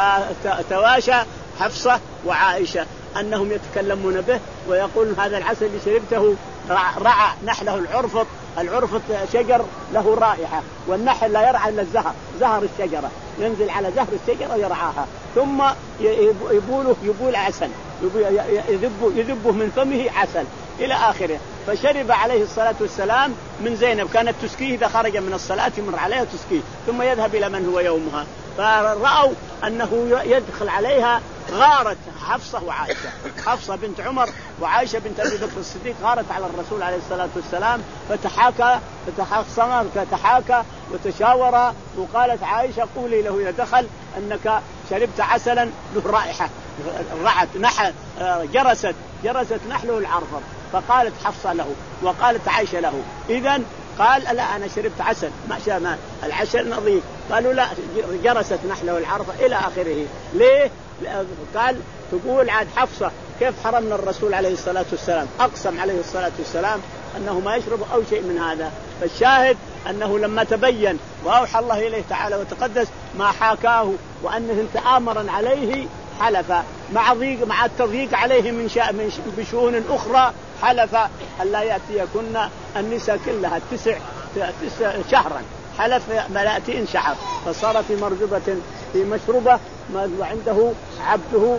فتواشى حفصة وعائشة أنهم يتكلمون به ويقول هذا العسل اللي شربته رعى نحله العرفط، العرفط شجر له رائحة والنحل لا يرعى إلا الزهر، زهر الشجرة ينزل على زهر الشجرة يرعاها، ثم يبوله يبول عسل يذبه, يذبه من فمه عسل إلى آخره. فشرب عليه الصلاة والسلام من زينب، كانت تسكيه إذا خرج من الصلاة يمر عليها تسكيه ثم يذهب إلى من هو يومها، فرأوا أنه يدخل عليها غارت حفصة وعائشة، حفصة بنت عمر وعائشة بنت أبي بكر الصديق غارت على الرسول عليه الصلاة والسلام، فتحاكى فتحاكى فتحاكى وتشاورا، وقالت عائشة قولي له إذا دخل أنك شربت عسلا له رائحة رعت نحل جرست جرست نحله العرفر. فقالت حفصة له وقالت عائشة له إذن قال لا أنا شربت عسل ما شاء ما العسل نظيف، قالوا لا جرست نحله العرفة إلى آخره. ليه؟ قال تقول عاد حفصة كيف حرمنا الرسول عليه الصلاة والسلام، أقسم عليه الصلاة والسلام أنه ما يشرب أو شيء من هذا. فالشاهد أنه لما تبين وأوحى الله إليه تعالى وتقدس ما حاكاه وأنه انت آمرا عليه حلف مع ضيق مع التضييق عليه من شاء من بشؤون أخرى، حلف ألا يأتيكن النساء كلها تسع تسع شهرا، حلف ما يأتي إن شهر، فصار في مرجبة في مشربة وعنده عبده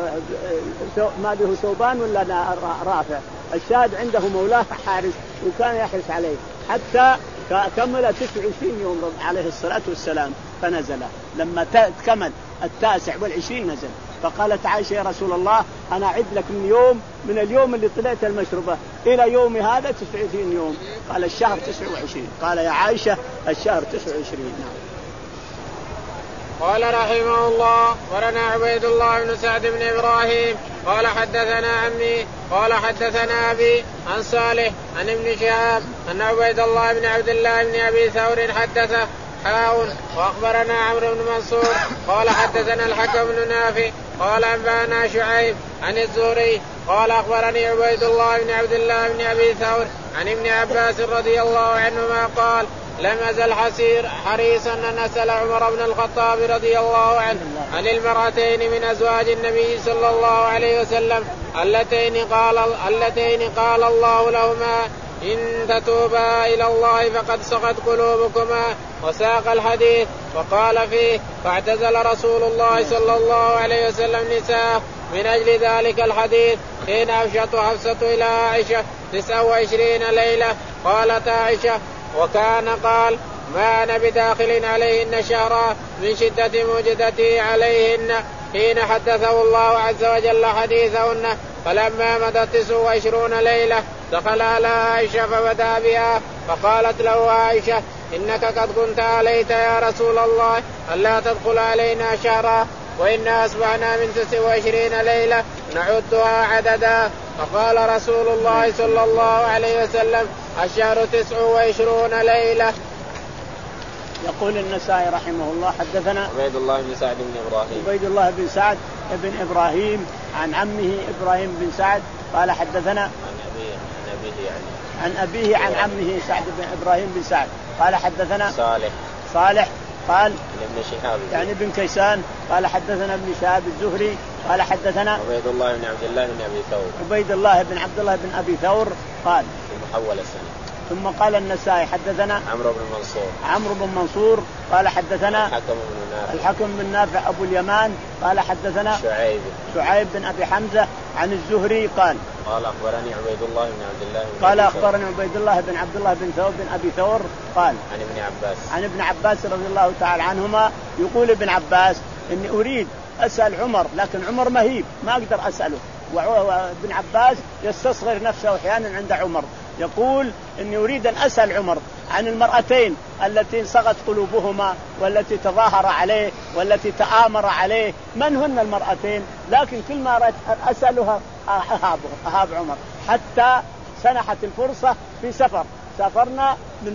ما به ثوبان ولا رافع، الشاهد عنده مولاه حارس وكان يحرس عليه حتى كمل تسع وعشرين يوم عليه الصلاة والسلام فنزل. لما كمل التاسع والعشرين نزل، فقالت عائشة يا رسول الله أنا أعد لك من يوم من اليوم اللي طلعت المشربة إلى يوم هذا تسع وعشرين يوم، قال الشهر تسع وعشرين، قال يا عائشة الشهر تسع وعشرين.
قال رحمه الله ورنا عبيد الله بن سعد بن إبراهيم قال حدثنا عمي قال حدثنا أبي عن صالح عن ابن شهاب أن عبيد الله بن عبد الله بن أبي ثور حدثه حاء وأخبرنا عمرو بن منصور قال حدثنا الحكم بن نافع قال أنبأنا شعيب عن الزهري قال أخبرني عبيد الله بن عبد الله بن أبي ثور عن ابن عباس رضي الله عنهما قال لم أزل حسير حريصا أن أسأل عمر بن الخطاب رضي الله عنه عن المرأتين من أزواج النبي صلى الله عليه وسلم اللتين قال, اللتين قال الله لهما إن تتوبا إلى الله فقد صغت قلوبكما، وساق الحديث وقال فيه فاعتزل رسول الله صلى الله عليه وسلم نساء من أجل ذلك الحديث حين أفشت حفصة إلى عائشة تسعة وعشرين ليلة. قالت عائشة وكان قال ما أنا بداخل عليهن شهرا من شدة موجدتي عليهن حين حدثه الله عز وجل حديثهن. فلما مضت تسع وعشرون ليلة دخل على عائشة فبدأ بها فقالت له عائشة إنك قد كنت عليت يا رسول الله ألا تدخل علينا شهرا، وإنا أصبحنا من تسع وعشرين ليلة نعدها عددا. فقال رسول الله صلى الله عليه وسلم الشهر تسع وعشرون ليلة.
يقول النسائي رحمه الله حدثنا
عبيد الله بن سعد بن إبراهيم
عبيد الله بن سعد بن إبراهيم عن عمه إبراهيم بن سعد قال حدثنا
عن أبيه عن أبيه يعني
عن أبيه عن عمه سعد بن إبراهيم بن سعد قال حدثنا
صالح
صالح قال
ابن شهاب
يعني ابن كيسان قال حدثنا ابن شهاب الزهري قال حدثنا
عبيد الله بن عبد الله بن أبي ثور
عبيد الله بن عبد الله بن أبي ثور قال
ثم حول السنة.
ثم قال النسائي حدثنا
عمرو بن منصور
عمرو بن منصور قال حدثنا
الحكم بن نافع
الحكم بن نافع أبو اليمان قال حدثنا
شعيب
شعيب بن أبي حمزة عن الزهري قال
قال أخبرني عبيد الله بن عبد الله بن
قال أخبرني عبيد الله بن عبد الله بن ثور بن أبي ثور قال
عن ابن عباس
عن ابن عباس رضي الله تعالى عنهما يقول ابن عباس إني أريد أسأل عمر لكن عمر مهيب ما أقدر أسأله، وابن عباس يستصغر نفسه أحيانا عند عمر، يقول إني أريد أن أسأل عمر عن المرأتين التي صغت قلوبهما والتي تظاهر عليه والتي تآمر عليه، من هن المرأتين؟ لكن كل ما أردت أسألها أهابه أهاب عمر، حتى سنحت الفرصة في سفر، سافرنا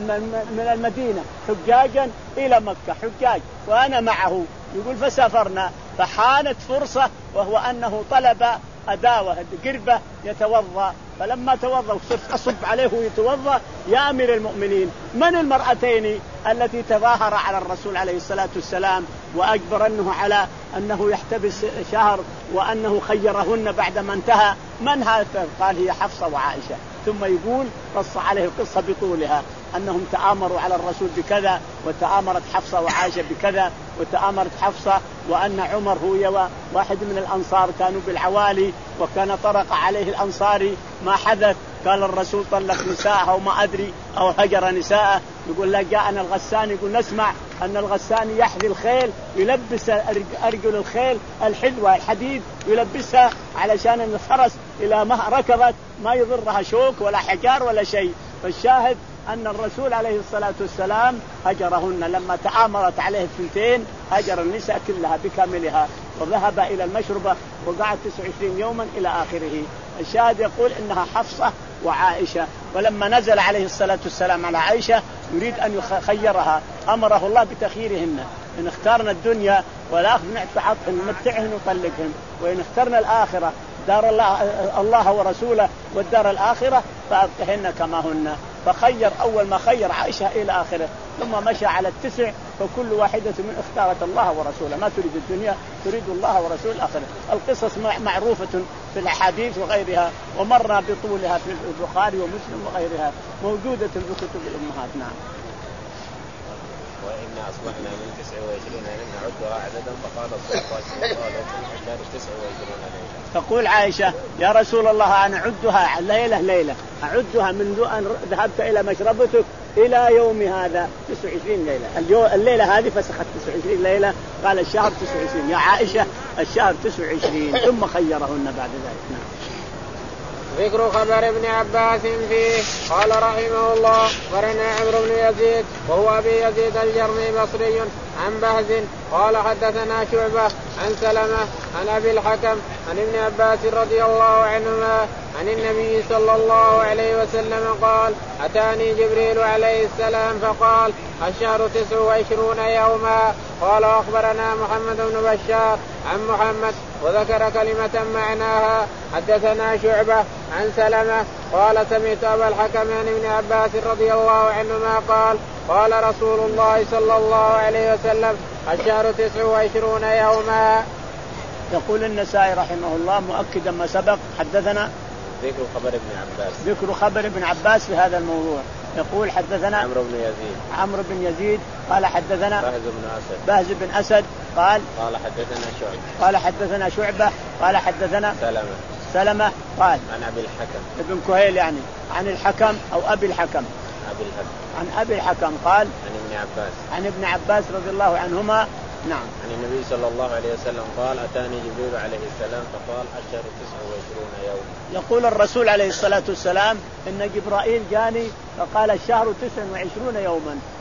من المدينة حجاجا إلى مكة حجاج وأنا معه، يقول فسافرنا فحانت فرصة وهو أنه طلب أداوة قربة يتوضأ، فلما توضأ وصرت أصب عليه ويتوضأ، يا أمير المؤمنين من المرأتين التي تظاهر على الرسول عليه الصلاة والسلام وأجبر أنه على أنه يحتبس شهر وأنه خيرهن بعد ما انتهى، من هذا؟ قال هي حفصة وعائشة. ثم يقول قص عليه القصة بطولها أنهم تآمروا على الرسول بكذا، وتآمرت حفصة وعائشة بكذا، وتآمرت حفصة وأن عمر هو واحد من الأنصار كانوا بالعوالي وكان طرق عليه الأنصاري ما حدث، قال الرسول طلق نساءه وما أدري أو هجر نساءه، يقول لا جاءنا الغسان، يقول نسمع أن الغسان يحذي الخيل يلبس أرجل الخيل الحدوة الحديد يلبسها علشان الفرس إلى ما ركبت ما يضرها شوك ولا حجار ولا شيء. فالشاهد أن الرسول عليه الصلاة والسلام هجرهن لما تآمرت عليه الثنتين، هجر النساء كلها بكاملها وذهب إلى المشربة وقعد تسع وعشرين يوما إلى آخره. الشاهد يقول إنها حفصة وعائشة، ولما نزل عليه الصلاة والسلام على عائشة يريد أن يخيرها، أمره الله بتخييرهن، إن اختارنا الدنيا والآخرة نعتعطهن نمتعهن وطلقهن، وإن اخترنا الآخرة دار الله, الله ورسوله والدار الآخرة فأبقهن كما هن. فخير أول ما خير عائشة إلى آخره، ثم مشى على التسع، فكل واحدة من اختارت الله ورسوله، ما تريد الدنيا تريد الله ورسوله الآخرة. القصص معروفة في الأحاديث وغيرها ومرنا بطولها في البخاري ومسلم وغيرها، موجودة في كتب الأمهات. نعم.
وإنا أصبحنا من تسع وعشرين نعدها عددا فقال صلى الله عليه وسلم تسع وعشرين ليلة.
تقول عائشة يا رسول الله أنا أعدها ليلة ليلة، أعدها منذ أن ذهبت إلى مشربتك إلى يوم هذا تسع وعشرين ليلة، الليلة هذه فسخت تسع وعشرين ليلة، قال الشهر تسع وعشرين يا عائشة الشهر تسع وعشرين، ثم خيرهن بعد ذلك. نعم.
ذكر خبر ابن عباس فيه. قال رحمه الله ورنا عمرو بن يزيد وهو أبي يزيد الجرمي بصري عن بهز قال حدثنا شعبة عن سلمة عن أبي الحكم عن ابن عباس رضي الله عنهما عن النبي صلى الله عليه وسلم قال أتاني جبريل عليه السلام فقال الشهر تسع وعشرون يوما. قال أخبرنا محمد بن بشار عن محمد وذكر كلمة معناها. حدثنا شعبة عن سلمة قال سمعت أبا الحكم عن ابن عباس رضي الله عنهما قال قال رسول الله صلى الله عليه وسلم الشهر تسع وعشرون يوما.
يقول النسائي رحمه الله مؤكدا ما سبق. حدثنا
ذكر خبر ابن عباس
ذكر خبر ابن عباس في هذا الموضوع. يقول حدثنا
عمرو بن يزيد
عمرو بن يزيد قال حدثنا
بهز بن أسد
بهز بن أسد قال
قال حدثنا شعبة
قال حدثنا شعبة قال حدثنا
سلمة
سلمة قال
عن أبي الحكم
ابن كهيل يعني عن الحكم أو أبي الحكم
أبي الحكم
عن أبي الحكم قال
عن ابن عباس
عن ابن عباس رضي الله عنهما. نعم.
عن النبي صلى الله عليه وسلم قال أتاني جبريل عليه السلام فقال الشهر تسع وعشرون يوم.
يقول الرسول عليه الصلاة والسلام إن جبرائيل جاني فقال الشهر تسع وعشرون يوما،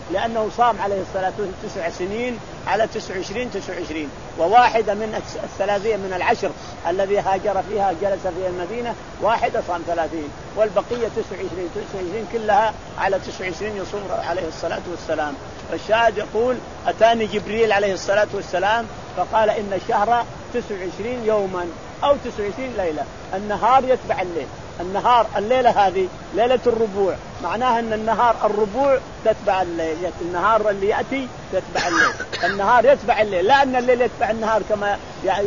لأنه صام عليه الصلاة والسلام تسع سنين على تسع وعشرين تسع وعشرين، وواحدة من الثلاثية من العشر الذي هاجر فيها جلس في المدينة واحدة صام ثلاثين، والبقية تسع وعشرين تسع وعشرين كلها على تسع وعشرين يصوم عليه الصلاة والسلام. الشاهد يقول أتاني جبريل عليه الصلاة والسلام فقال إن الشهر تسع وعشرين يوما أو تسع وعشرين ليلة، النهار يتبع الليل. النهار الليلة هذه ليلة الربوع، معناها أن النهار الربوع تتبع الليل، النهار اللي يأتي تتبع الليل، النهار يتبع الليل، لا أن الليل يتبع النهار كما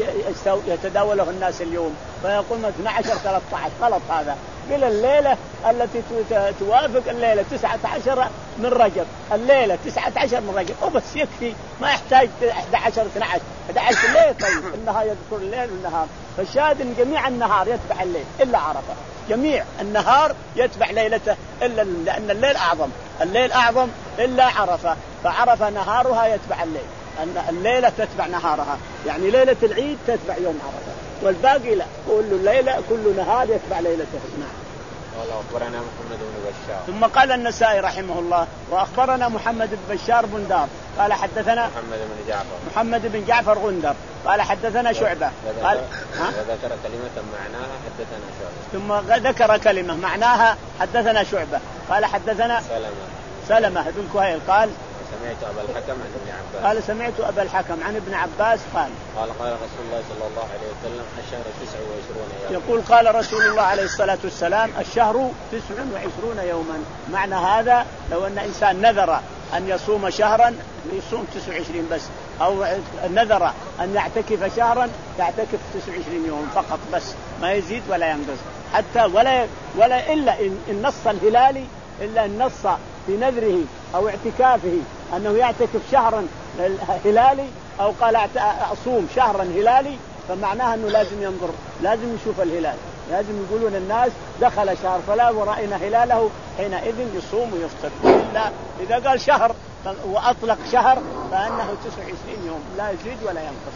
يتداوله الناس اليوم فيقول اثنا عشر ثلاثة عشر، غلط هذا. قل الليلة التي توافق الليلة تسعة عشر من رجب، الليلة تسعة عشر من رجب وبس يكفي، ما يحتاج أحد عشر اثنا عشر أحد عشر الليل. طيب النهار يذكر الليل والنهار، فالشاهد ان جميع النهار يتبع الليل الا عرفه، جميع النهار يتبع ليلته الا لان الليل اعظم، الليل اعظم الا عرفه، فعرفه نهارها يتبع الليل، ان الليله تتبع نهارها، يعني ليله العيد تتبع يوم عرفه، والباقي لا، كل ليله كل نهار يتبع ليلته. نعم.
أخبرنا محمد بن بشار.
ثم قال النسائي رحمه الله وأخبرنا محمد بن بشار بندار قال حدثنا
محمد بن جعفر
محمد بن جعفر غندر قال حدثنا شعبة قال
ذكر كلمة معناها حدثنا شعبة
ثم ذكر كلمة معناها حدثنا شعبة قال حدثنا
سلمة
سلمة بن كهيل قال
سمعت أبا الحكم عن ابن عباس
قال سمعت أبا الحكم عن ابن عباس قال
قال قال رسول الله صلى الله عليه وسلم الشهر تسع وعشرون يوما.
يقول قال رسول الله عليه الصلاة والسلام الشهر تسع وعشرون يوما، معنى هذا لو أن إنسان نذر أن يصوم شهرا يصوم تسع وعشرين بس، أو نذر أن يعتكف شهرا يعتكف تسع وعشرين يوم فقط بس، ما يزيد ولا ينقص حتى ولا ولا إلا إن نص الهلالي إلا إن نص في نذره أو اعتكافه أنه يعتكف شهرا هلالي أو قال أصوم شهرا هلالي، فمعناها أنه لازم ينظر، لازم يشوف الهلال، لازم يقولون الناس دخل شهر فلا ورأينا هلاله حينئذ يصوم ويفطر. إلا إذا قال شهر وأطلق شهر فإنه تسع وعشرين يوم لا يزيد ولا ينقص.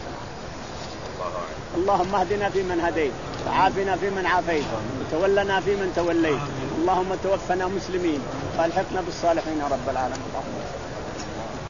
اللهم اهدنا فيمن هديت وعافنا فيمن عافيت وتولنا فيمن توليت، اللهم توفنا مسلمين والحقنا بالصالحين يا رب العالمين.